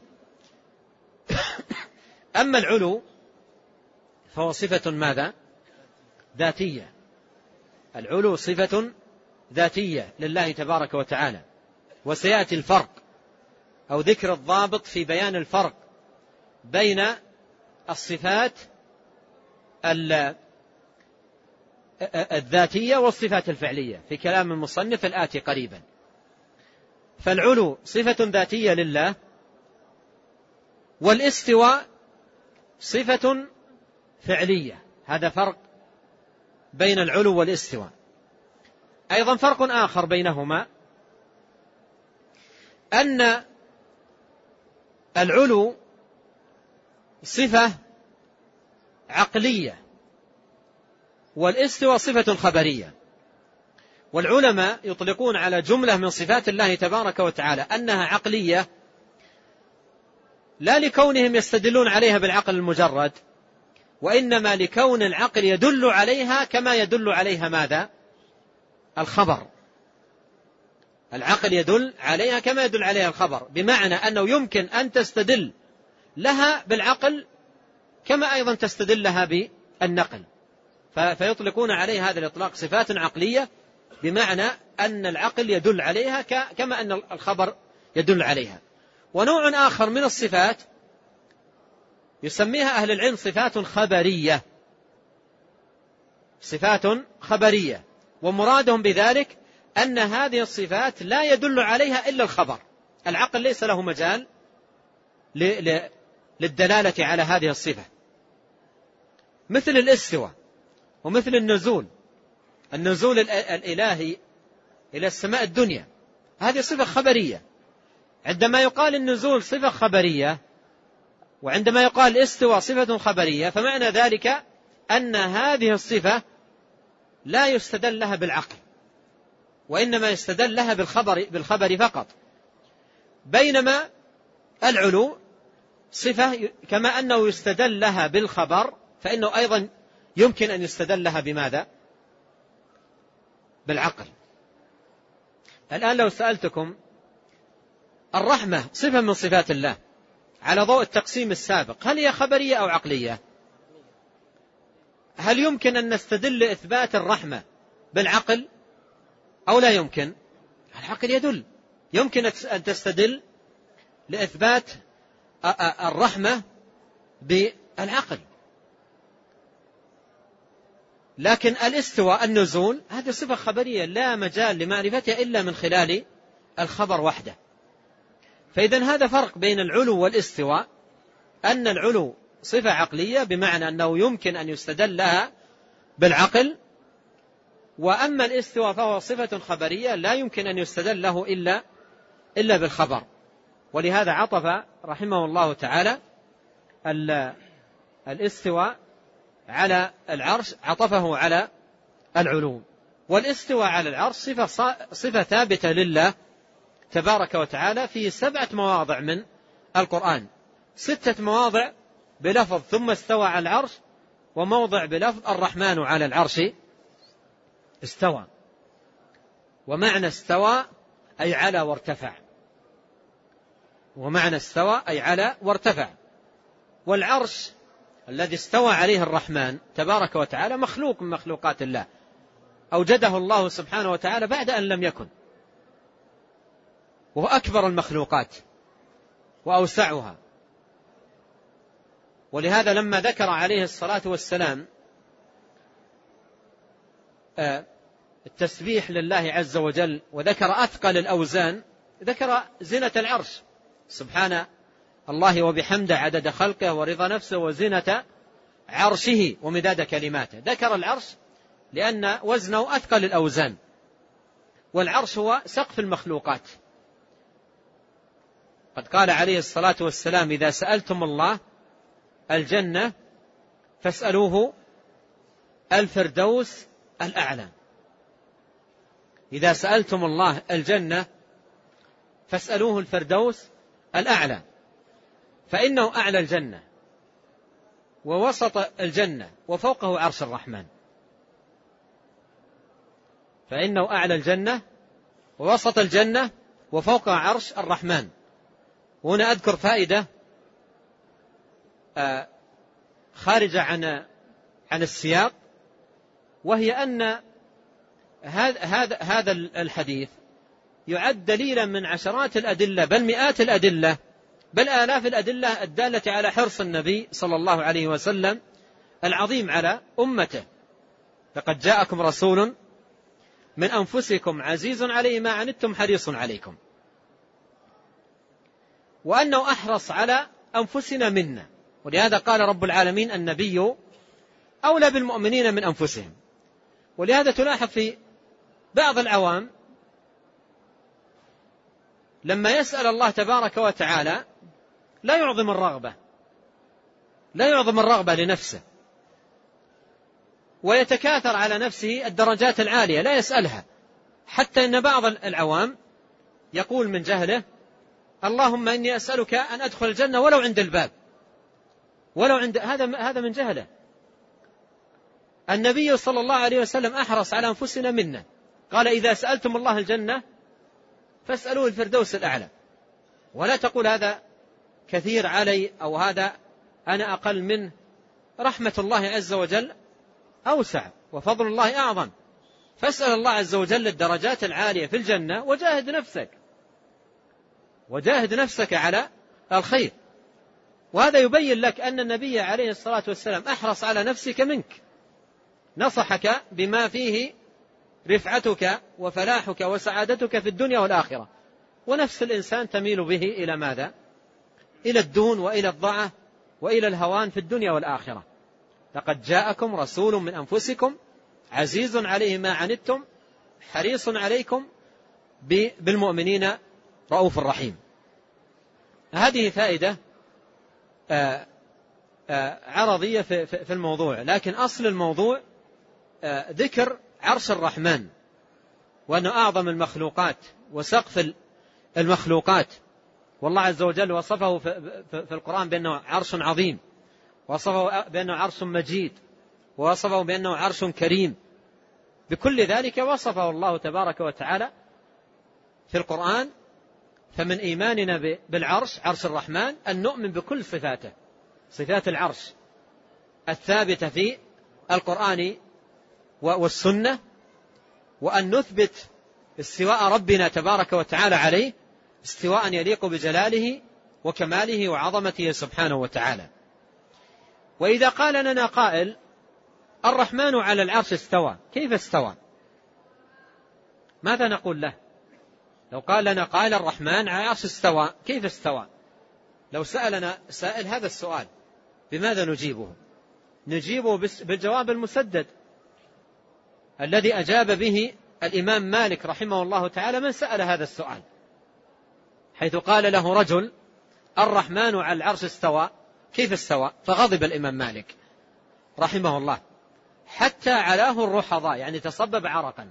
أما العلو فهو صفة ماذا؟ ذاتية. العلو صفة ذاتية لله تبارك وتعالى، وسيأتي الفرق أو ذكر الضابط في بيان الفرق بين الصفات الذاتية والصفات الفعلية في كلام المصنف الآتي قريبا. فالعلو صفة ذاتية لله، والاستواء صفة فعلية. هذا فرق بين العلو والاستواء. أيضا فرق آخر بينهما أن العلو صفة عقلية والاستواء صفة خبرية. والعلماء يطلقون على جملة من صفات الله تبارك وتعالى أنها عقلية، لا لكونهم يستدلون عليها بالعقل المجرد، وإنما لكون العقل يدل عليها كما يدل عليها ماذا؟ الخبر. العقل يدل عليها كما يدل عليها الخبر، بمعنى أنه يمكن أن تستدل لها بالعقل كما أيضا تستدل لها بالنقل، فيطلقون عليها هذا الإطلاق صفات عقلية، بمعنى أن العقل يدل عليها كما أن الخبر يدل عليها. ونوع آخر من الصفات يسميها أهل العلم صفات خبرية، صفات خبرية، ومرادهم بذلك أن هذه الصفات لا يدل عليها إلا الخبر. العقل ليس له مجال للدلالة على هذه الصفة، مثل الاستواء ومثل النزول، النزول الإلهي إلى السماء الدنيا، هذه صفة خبرية. عندما يقال النزول صفة خبرية وعندما يقال الاستواء صفة خبرية، فمعنى ذلك أن هذه الصفة لا يستدل لها بالعقل، وإنما يستدل لها بالخبر, بالخبر فقط. بينما العلو صفة كما أنه يستدل لها بالخبر، فإنه أيضا يمكن أن يستدل لها بماذا؟ بالعقل. الآن لو سألتكم الرحمة صفة من صفات الله على ضوء التقسيم السابق، هل هي خبرية أو عقلية؟ هل يمكن أن نستدل لإثبات الرحمة بالعقل أو لا يمكن؟ العقل يدل، يمكن أن تستدل لإثبات الرحمة بالعقل. لكن الاستواء النزول هذه صفة خبرية لا مجال لمعرفتها إلا من خلال الخبر وحده. فإذن هذا فرق بين العلو والاستواء، أن العلو صفة عقلية بمعنى أنه يمكن أن يستدل لها بالعقل، وأما الاستواء فهو صفة خبرية لا يمكن أن يستدل له إلا, إلا بالخبر. ولهذا عطف رحمه الله تعالى الاستواء على العرش، عطفه على العلو. والاستواء على العرش صفة, صفة ثابتة لله تبارك وتعالى في سبعة مواضع من القرآن، ستة مواضع بلفظ ثم استوى على العرش، وموضع بلفظ الرحمن على العرش استوى. ومعنى استوى أي على وارتفع. ومعنى استوى أي على وارتفع. والعرش الذي استوى عليه الرحمن تبارك وتعالى مخلوق من مخلوقات الله، أوجده الله سبحانه وتعالى بعد أن لم يكن، وهو أكبر المخلوقات وأوسعها. ولهذا لما ذكر عليه الصلاة والسلام التسبيح لله عز وجل وذكر أثقل الأوزان، ذكر زنة العرش سبحان الله وبحمده عدد خلقه ورضا نفسه وزنة عرشه ومداد كلماته. ذكر العرش لأن وزنه أثقل الأوزان، والعرش هو سقف المخلوقات. قد قال عليه الصلاة والسلام: إذا سألتم الله الجنة فاسألوه الفردوس الأعلى. إذا سألتم الله الجنة فاسألوه الفردوس الأعلى، فإنه أعلى الجنة ووسط الجنة وفوقه عرش الرحمن. فإنه أعلى الجنة ووسط الجنة وفوقه عرش الرحمن. وهنا أذكر فائدة خارجة عن عن السياق، وهي أن هذا هذا هذا الحديث يعد دليلا من عشرات الأدلة بل مئات الأدلة بل آلاف الأدلة الدالة على حرص النبي صلى الله عليه وسلم العظيم على أمته. لقد جاءكم رسول من أنفسكم عزيز عليه ما عنتم حريص عليكم، وأنه أحرص على أنفسنا منا. ولهذا قال رب العالمين: النبي أولى بالمؤمنين من أنفسهم. ولهذا تلاحظ في بعض العوام لما يسأل الله تبارك وتعالى لا يعظم الرغبة لا يعظم الرغبة لنفسه، ويتكاثر على نفسه الدرجات العالية لا يسألها، حتى إن بعض العوام يقول من جهله: اللهم إني أسألك أن أدخل الجنة ولو عند الباب، ولو عند هذا هذا من جهله. النبي صلى الله عليه وسلم أحرص على أنفسنا منا، قال: إذا سألتم الله الجنة فاسألوه الفردوس الأعلى. ولا تقول هذا كثير علي أو هذا أنا أقل منه. رحمة الله عز وجل أوسع وفضل الله أعظم، فاسأل الله عز وجل الدرجات العالية في الجنة وجاهد نفسك وجاهد نفسك على الخير. وهذا يبين لك أن النبي عليه الصلاة والسلام أحرص على نفسك منك، نصحك بما فيه رفعتك وفلاحك وسعادتك في الدنيا والآخرة. ونفس الإنسان تميل به إلى ماذا؟ إلى الدون وإلى الضعة وإلى الهوان في الدنيا والآخرة. لقد جاءكم رسول من أنفسكم عزيز عليه ما عنتم حريص عليكم بالمؤمنين رؤوف رحيم. هذه فائدة آآ آآ عرضية في الموضوع، لكن أصل الموضوع ذكر عرش الرحمن، وأنه أعظم المخلوقات وسقف المخلوقات. والله عز وجل وصفه في القرآن بأنه عرش عظيم، وصفه بأنه عرش مجيد، ووصفه بأنه عرش كريم. بكل ذلك وصفه الله تبارك وتعالى في القرآن. فمن إيماننا بالعرش عرش الرحمن أن نؤمن بكل صفاته، صفات العرش الثابتة في القرآن والسنة، وأن نثبت استواء ربنا تبارك وتعالى عليه استواء يليق بجلاله وكماله وعظمته سبحانه وتعالى. وإذا قال لنا قائل: الرحمن على العرش استوى، كيف استوى؟ ماذا نقول له؟ لو قال لنا قائل: الرحمن على العرش استوى، كيف استوى؟ لو سألنا سائل هذا السؤال بماذا نجيبه؟ نجيبه بالجواب المسدد الذي أجاب به الإمام مالك رحمه الله تعالى من سأل هذا السؤال، حيث قال له رجل: الرحمن على العرش استوى، كيف استوى؟ فغضب الإمام مالك رحمه الله حتى علاه الرحضاء، يعني تصبب عرقا،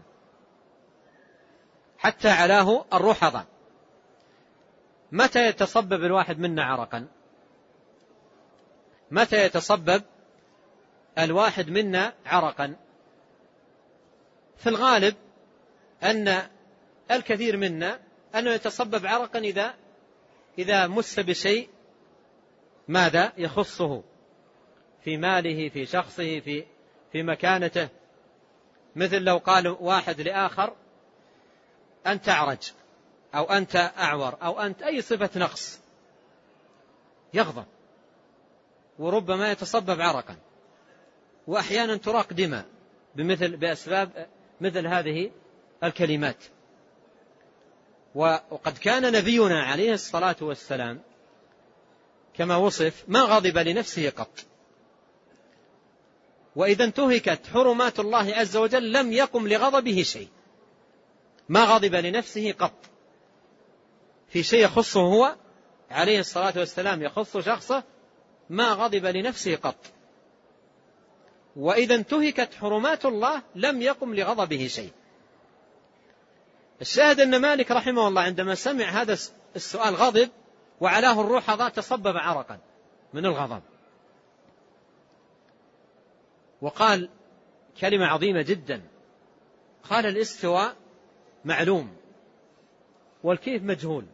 حتى علاه الرحضاء. متى يتصبب الواحد منا عرقا؟ متى يتصبب الواحد منا عرقا؟ في الغالب أن الكثير منا أنه يتصبب عرقا إذا إذا مس بشيء ماذا يخصه في ماله، في شخصه، في في مكانته. مثل لو قال واحد لآخر أنت أعرج أو أنت أعور أو أنت أي صفة نقص، يغضب وربما يتصبب عرقا، وأحيانا تراق دماء بمثل بأسباب مثل هذه الكلمات. وقد كان نبينا عليه الصلاة والسلام كما وصف ما غضب لنفسه قط، وإذا انتهكت حرمات الله عز وجل لم يقم لغضبه شيء، ما غضب لنفسه قط في شيء يخصه هو عليه الصلاة والسلام، يخص شخصه، ما غضب لنفسه قط. وإذا انتهكت حرمات الله لم يقم لغضبه شيء. الشاهد أن مالك رحمه الله عندما سمع هذا السؤال غضب وعلاه الروح هذا تصبب عرقا من الغضب، وقال كلمة عظيمة جدا، قال الاستواء معلوم والكيف مجهول.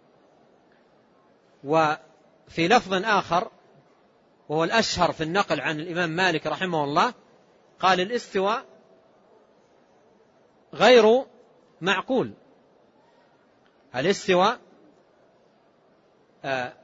وفي لفظ آخر وهو الأشهر في النقل عن الإمام مالك رحمه الله قال الاستواء غير معقول. الاستواء آه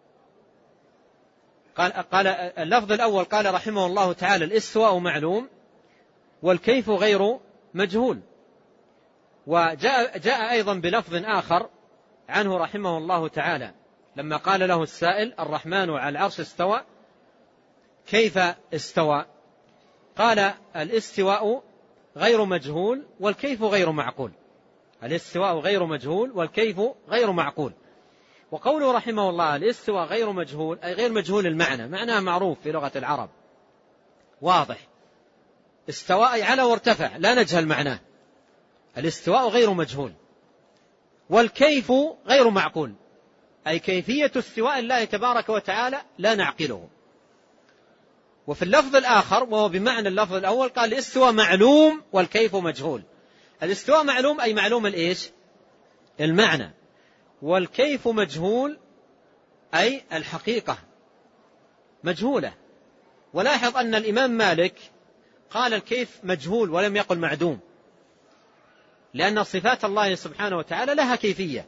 قال, قال اللفظ الأول قال رحمه الله تعالى الاستواء معلوم والكيف غير مجهول. وجاء جاء أيضا بلفظ آخر عنه رحمه الله تعالى لما قال له السائل الرحمن على العرش استوى كيف استوى، قال الاستواء غير مجهول والكيف غير معقول. الاستواء غير مجهول والكيف غير معقول. وقوله رحمه الله الاستواء غير مجهول أي غير مجهول المعنى، معناه معروف في لغة العرب واضح، استواء أي على وارتفع لا نجهل معناه، الاستواء غير مجهول. والكيف غير معقول أي كيفية استواء الله تبارك وتعالى لا نعقله. وفي اللفظ الآخر وهو بمعنى اللفظ الأول قال الاستواء معلوم والكيف مجهول. الاستواء معلوم أي معلوم الإيش؟ المعنى. والكيف مجهول أي الحقيقة مجهولة. ولاحظ أن الإمام مالك قال الكيف مجهول ولم يقل معدوم، لأن صفات الله سبحانه وتعالى لها كيفية،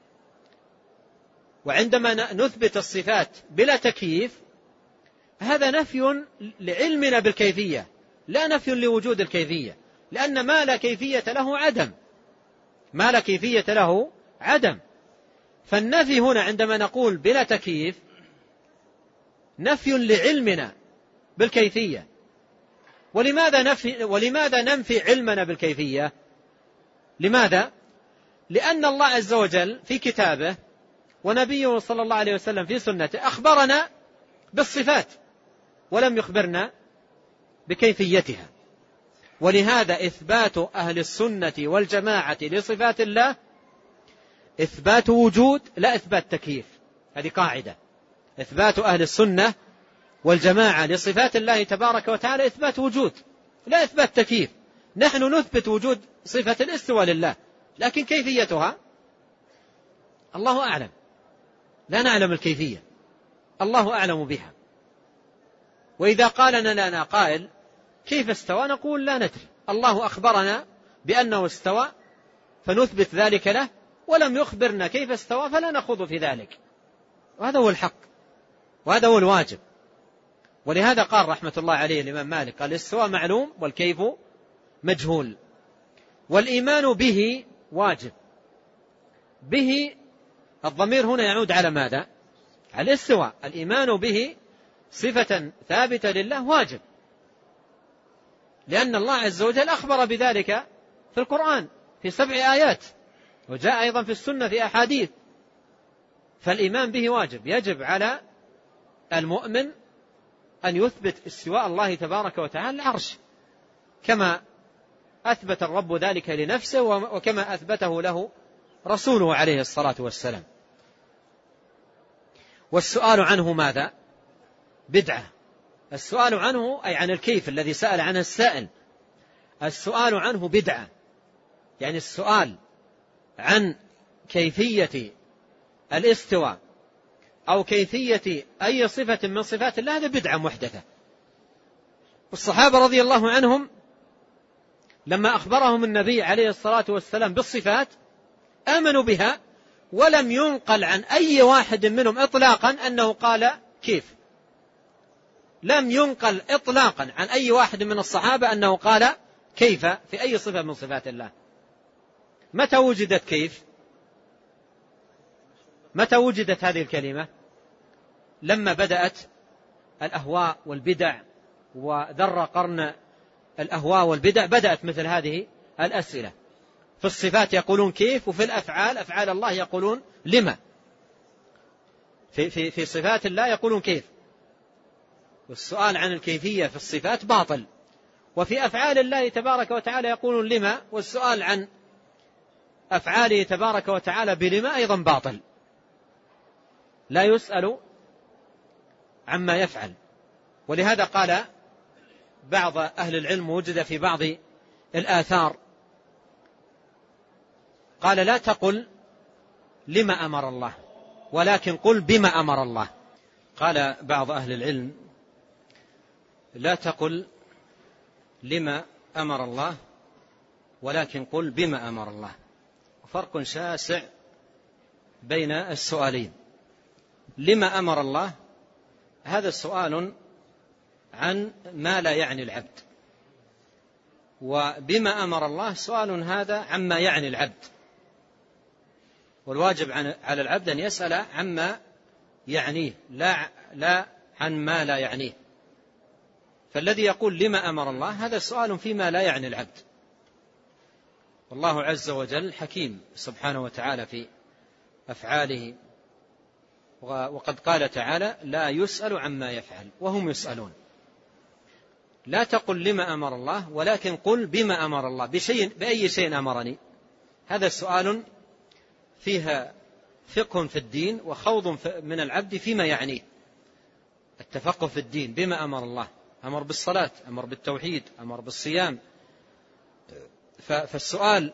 وعندما نثبت الصفات بلا تكييف هذا نفي لعلمنا بالكيفية لا نفي لوجود الكيفية، لأن ما لا كيفية له عدم، ما لا كيفية له عدم. فالنفي هنا عندما نقول بلا تكييف نفي لعلمنا بالكيفية. ولماذا نفي ولماذا ننفي علمنا بالكيفية؟ لماذا؟ لأن الله عز وجل في كتابه ونبيه صلى الله عليه وسلم في سنته أخبرنا بالصفات ولم يخبرنا بكيفيتها. ولهذا إثبات أهل السنة والجماعة لصفات الله إثبات وجود لا إثبات تكييف. هذه قاعدة، إثبات أهل السنة والجماعة لصفات الله تبارك وتعالى إثبات وجود لا إثبات تكييف. نحن نثبت وجود صفة الاستواء لله، لكن كيفيتها الله أعلم، لا نعلم الكيفية، الله أعلم بها. وإذا قال لنا قائل كيف استوى نقول لا ندري، الله أخبرنا بأنه استوى فنثبت ذلك له، ولم يخبرنا كيف استوى فلا نخوض في ذلك. وهذا هو الحق وهذا هو الواجب. ولهذا قال رحمة الله عليه الإمام مالك قال الاستواء معلوم والكيف مجهول والإيمان به واجب. به الضمير هنا يعود على ماذا؟ على الاستواء. الإيمان به صفة ثابتة لله واجب، لأن الله عز وجل أخبر بذلك في القرآن في سبع آيات، وجاء أيضا في السنة في أحاديث. فالإيمان به واجب، يجب على المؤمن أن يثبت استواء الله تبارك وتعالى العرش كما أثبت الرب ذلك لنفسه وكما أثبته له رسوله عليه الصلاة والسلام. والسؤال عنه ماذا؟ بدعة. السؤال عنه أي عن الكيف الذي سأل عنه السائل، السؤال عنه بدعة، يعني السؤال عن كيفية الاستواء أو كيفية أي صفة من صفات الله هذا بدعة محدثة. والصحابة رضي الله عنهم لما أخبرهم النبي عليه الصلاة والسلام بالصفات آمنوا بها، ولم ينقل عن أي واحد منهم إطلاقا أنه قال كيف. لم ينقل إطلاقا عن أي واحد من الصحابة أنه قال كيف في أي صفة من صفات الله. متى وجدت كيف؟ متى وجدت هذه الكلمة؟ لما بدأت الأهواء والبدع وذر قرن الأهواء والبدع بدأت مثل هذه الأسئلة. في الصفات يقولون كيف، وفي الأفعال أفعال الله يقولون لما. في, في, في صفات الله يقولون كيف، والسؤال عن الكيفية في الصفات باطل. وفي أفعال الله تبارك وتعالى يقولون لما، والسؤال عن أفعاله تبارك وتعالى بلما أيضا باطل. لا يسأل عما يفعل. ولهذا قال بعض أهل العلم وجد في بعض الآثار قال لا تقل لما أمر الله ولكن قل بما أمر الله. قال بعض أهل العلم لا تقل لما أمر الله ولكن قل بما أمر الله. فرق شاسع بين السؤالين. لما أمر الله هذا السؤال عن ما لا يعني العبد، وبما أمر الله سؤال هذا عما يعني العبد. والواجب على العبد أن يسأل عما يعنيه لا, لا عن ما لا يعنيه. فالذي يقول لما أمر الله هذا سؤال فيما لا يعني العبد. والله عز وجل حكيم سبحانه وتعالى في أفعاله، وقد قال تعالى لا يسأل عما يفعل وهم يسألون. لا تقل لما أمر الله ولكن قل بما أمر الله، بشيء بأي شيء أمرني. هذا السؤال فيها فقه في الدين وخوض من العبد فيما يعنيه. التفقه في الدين بما أمر الله، أمر بالصلاة، أمر بالتوحيد، أمر بالصيام. فالسؤال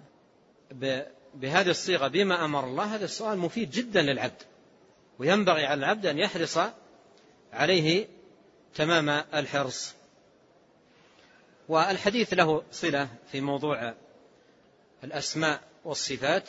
بهذه الصيغة بما أمر الله هذا السؤال مفيد جدا للعبد، وينبغي على العبد أن يحرص عليه تمام الحرص. والحديث له صلة في موضوع الأسماء والصفات،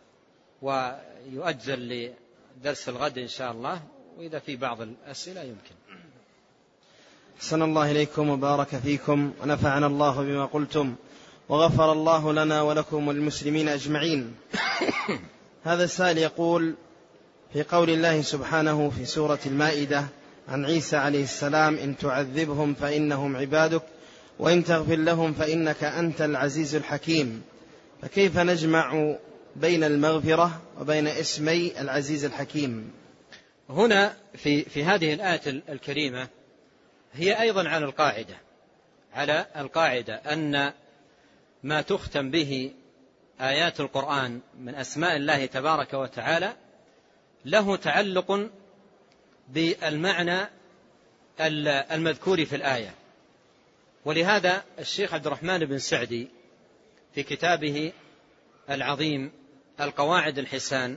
ويؤجل لدرس الغد إن شاء الله، وإذا في بعض الأسئلة يمكن. أحسن الله إليكم وبارك فيكم ونفعنا الله بما قلتم، وغفر الله لنا ولكم والمسلمين أجمعين. هذا السائل يقول في قول الله سبحانه في سورة المائدة عن عيسى عليه السلام إن تعذبهم فإنهم عبادك وإن تغفر لهم فإنك أنت العزيز الحكيم، فكيف نجمع بين المغفرة وبين اسمي العزيز الحكيم؟ هنا في, في هذه الآية الكريمة هي أيضا على القاعدة على القاعدة أن ما تختم به آيات القرآن من أسماء الله تبارك وتعالى له تعلق بالمعنى المذكور في الآية. ولهذا الشيخ عبد الرحمن بن سعدي في كتابه العظيم القواعد الحسان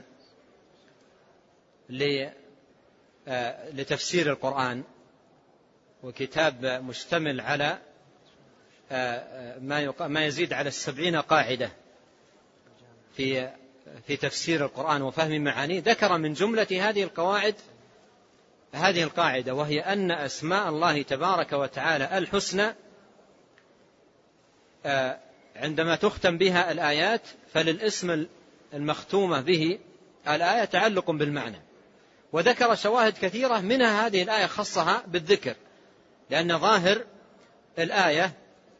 لتفسير القرآن، وكتاب مشتمل على ما يزيد على السبعين قاعدة في في تفسير القرآن وفهم معانيه، ذكر من جملة هذه القواعد هذه القاعدة، وهي أن أسماء الله تبارك وتعالى الحسنى عندما تختم بها الآيات فللاسم المختومة به الآية تعلق بالمعنى. وذكر شواهد كثيرة منها هذه الآية خصها بالذكر، لأن ظاهر الآية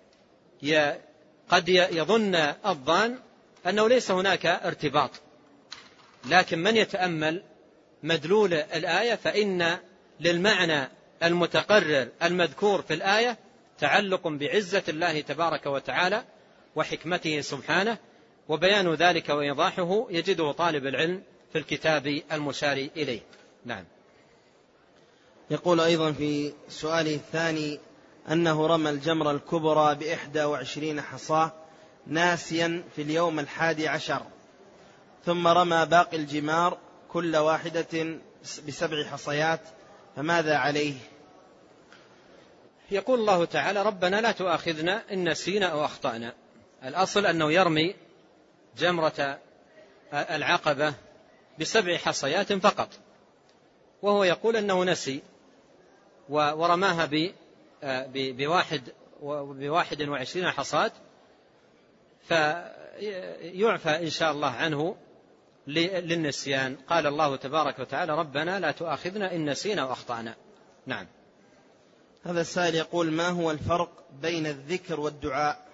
قد يظن الظان أنه ليس هناك ارتباط، لكن من يتأمل مدلول الآية فإن للمعنى المتقرر المذكور في الآية تعلق بعزة الله تبارك وتعالى وحكمته سبحانه، وبيان ذلك وإيضاحه يجده طالب العلم في الكتاب المشار إليه. نعم. يقول أيضا في سؤاله الثاني أنه رمى الجمرة الكبرى بإحدى وعشرين حصاة ناسيا في اليوم الحادي عشر، ثم رمى باقي الجمار كل واحدة بسبع حصيات فماذا عليه؟ يقول الله تعالى ربنا لا تؤاخذنا إن نسينا أو أخطأنا. الأصل أنه يرمي جمرة العقبة بسبع حصيات فقط، وهو يقول أنه نسي ورماها بواحد بواحد وعشرين حصاة، فيعفى إن شاء الله عنه للنسيان. قال الله تبارك وتعالى ربنا لا تؤاخذنا إن نسينا وأخطأنا. نعم. هذا السائل يقول ما هو الفرق بين الذكر والدعاء؟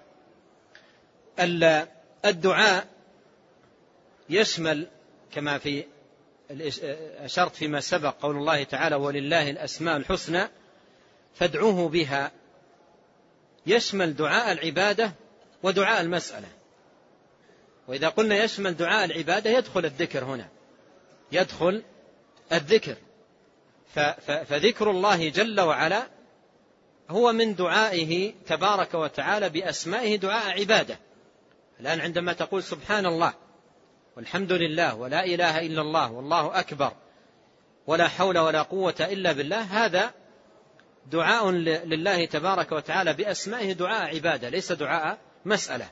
الدعاء يشمل كما في أشرت فيما سبق قول الله تعالى ولله الأسماء الحسنى فادعوه بها، يشمل دعاء العبادة ودعاء المسألة. وإذا قلنا يشمل دعاء العبادة يدخل الذكر هنا، يدخل الذكر، فذكر الله جل وعلا هو من دعائه تبارك وتعالى بأسمائه دعاء عبادة. الآن عندما تقول سبحان الله والحمد لله ولا إله إلا الله والله أكبر ولا حول ولا قوة إلا بالله، هذا دعاء لله تبارك وتعالى بأسمائه دعاء عبادة ليس دعاء مسألة.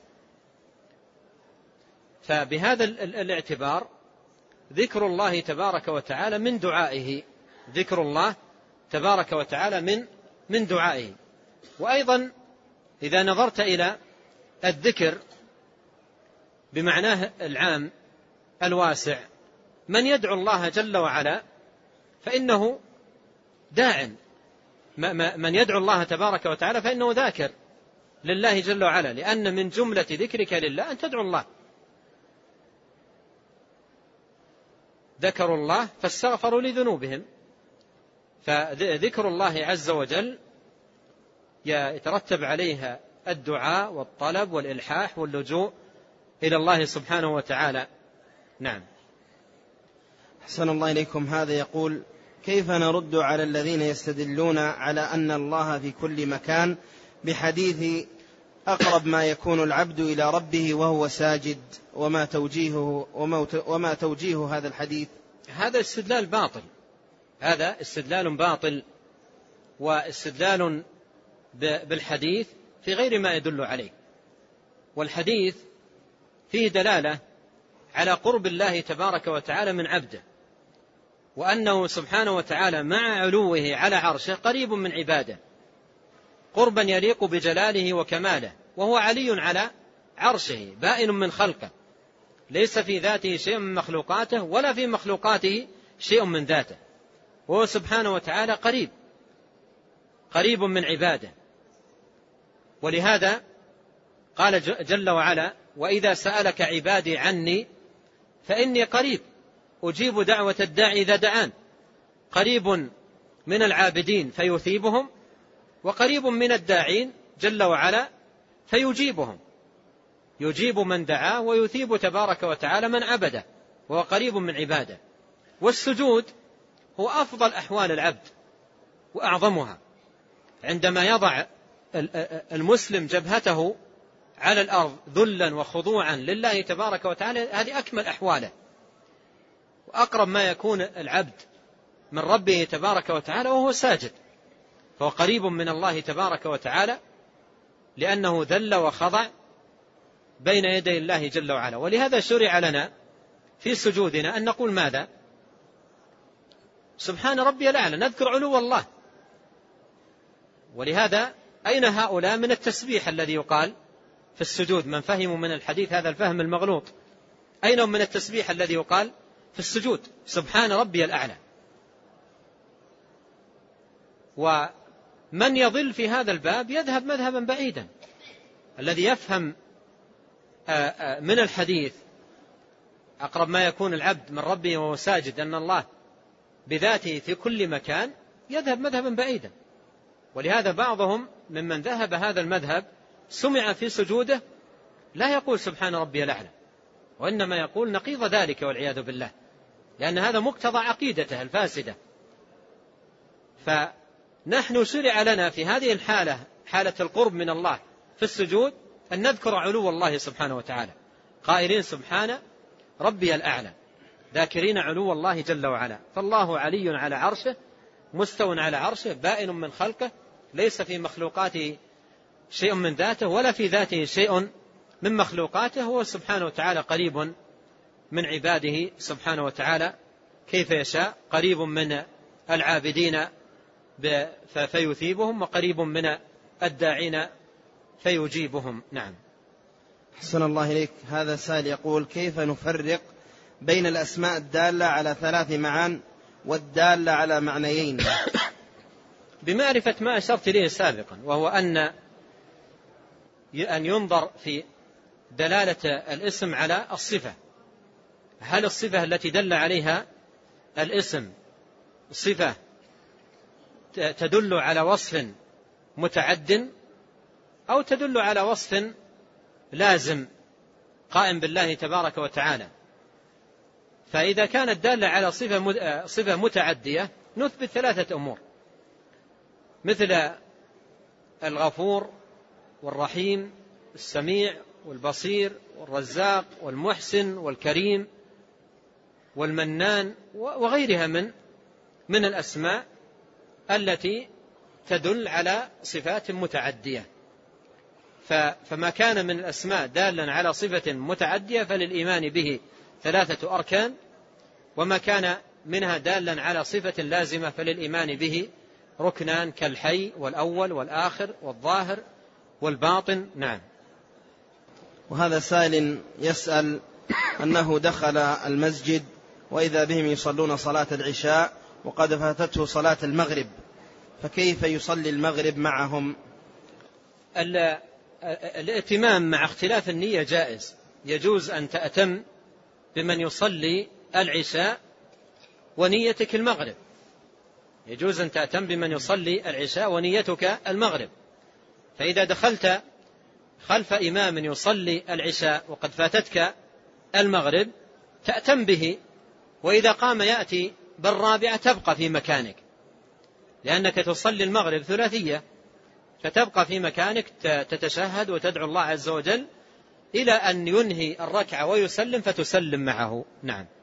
فبهذا الاعتبار ذكر الله تبارك وتعالى من دعائه، ذكر الله تبارك وتعالى من من دعائه. وأيضا إذا نظرت إلى الذكر بمعناه العام الواسع، من يدعو الله جل وعلا فإنه داع، من يدعو الله تبارك وتعالى فإنه ذاكر لله جل وعلا، لأن من جملة ذكرك لله أن تدعو الله. ذكروا الله فاستغفروا لذنوبهم، فذكر الله عز وجل يترتب عليها الدعاء والطلب والإلحاح واللجوء إلى الله سبحانه وتعالى. نعم. أحسن الله إليكم. هذا يقول كيف نرد على الذين يستدلون على أن الله في كل مكان بحديث أقرب ما يكون العبد إلى ربه وهو ساجد، وما توجيهه وما توجيه هذا الحديث؟ هذا استدلال باطل، هذا استدلال باطل واستدلال بالحديث في غير ما يدل عليه. والحديث فيه دلالة على قرب الله تبارك وتعالى من عبده، وأنه سبحانه وتعالى مع علوه على عرشه قريب من عباده قربا يليق بجلاله وكماله، وهو علي على عرشه بائن من خلقه، ليس في ذاته شيء من مخلوقاته ولا في مخلوقاته شيء من ذاته، وهو سبحانه وتعالى قريب قريب من عباده. ولهذا قال جل وعلا وإذا سألك عبادي عني فإني قريب أجيب دعوة الداعي إذا دعان، قريب من العابدين فيثيبهم وقريب من الداعين جل وعلا فيجيبهم، يجيب من دعاه ويثيب تبارك وتعالى من عبده، وهو قريب من عباده. والسجود هو أفضل أحوال العبد وأعظمها، عندما يضع المسلم جبهته على الأرض ذلا وخضوعا لله تبارك وتعالى، هذه أكمل أحواله، وأقرب ما يكون العبد من ربه تبارك وتعالى وهو ساجد، فهو قريب من الله تبارك وتعالى لأنه ذل وخضع بين يدي الله جل وعلا. ولهذا شرع لنا في سجودنا أن نقول ماذا؟ سبحان ربي الأعلى، نذكر علو الله. ولهذا أين هؤلاء من التسبيح الذي يقال في السجود؟ من فهموا من الحديث هذا الفهم المغلوط، أين من التسبيح الذي يقال في السجود؟ سبحان ربي الأعلى. ومن يضل في هذا الباب يذهب مذهبا بعيدا. الذي يفهم من الحديث أقرب ما يكون العبد من ربه وهو ساجد أن الله بذاته في كل مكان، يذهب مذهبا بعيدا. ولهذا بعضهم ممن ذهب هذا المذهب سمع في سجوده لا يقول سبحان ربي الأعلى، وإنما يقول نقيض ذلك والعياذ بالله، لأن هذا مقتضى عقيدته الفاسدة. فنحن شرع لنا في هذه الحالة، حالة القرب من الله في السجود، أن نذكر علو الله سبحانه وتعالى قائلين سبحان ربي الأعلى. ذاكرين علو الله جل وعلا. فالله علي على عرشه، مستو على عرشه، بائن من خلقه، ليس في مخلوقاته شيء من ذاته ولا في ذاته شيء من مخلوقاته. هو سبحانه وتعالى قريب من عباده سبحانه وتعالى كيف يشاء، قريب من العابدين فيثيبهم، وقريب من الداعين فيجيبهم. نعم. أحسن الله إليك. هذا سائل يقول: كيف نفرق بين الأسماء الدالة على ثلاث معان والدالة على معنيين؟ بمعرفة ما أشرت إليه سابقا، وهو أن أن ينظر في دلالة الاسم على الصفة. هل الصفة التي دل عليها الاسم صفة تدل على وصف متعد، أو تدل على وصف لازم قائم بالله تبارك وتعالى؟ فإذا كانت دالة على صفة متعدية نثبت ثلاثة أمور، مثل الغفور والرحيم السميع والبصير والرزاق والمحسن والكريم والمنان وغيرها من من الأسماء التي تدل على صفات متعدية. فما كان من الأسماء دالا على صفة متعدية فللإيمان به ثلاثة أركان، وما كان منها دالا على صفة لازمة فللإيمان به ركنان، كالحي والأول والآخر والظاهر والباطن. نعم. وهذا سائل يسأل أنه دخل المسجد وإذا بهم يصلون صلاة العشاء وقد فاتته صلاة المغرب، فكيف يصلي المغرب معهم؟ الائتمام مع اختلاف النية جائز، يجوز أن تأتم بمن يصلي العشاء ونيتك المغرب، يجوز أن تأتم بمن يصلي العشاء ونيتك المغرب. فإذا دخلت خلف إمام يصلي العشاء وقد فاتتك المغرب تأتم به، وإذا قام يأتي بالرابعة تبقى في مكانك، لأنك تصلي المغرب ثلاثية، فتبقى في مكانك تتشهد وتدعو الله عز وجل إلى أن ينهي الركعة ويسلم فتسلم معه. نعم.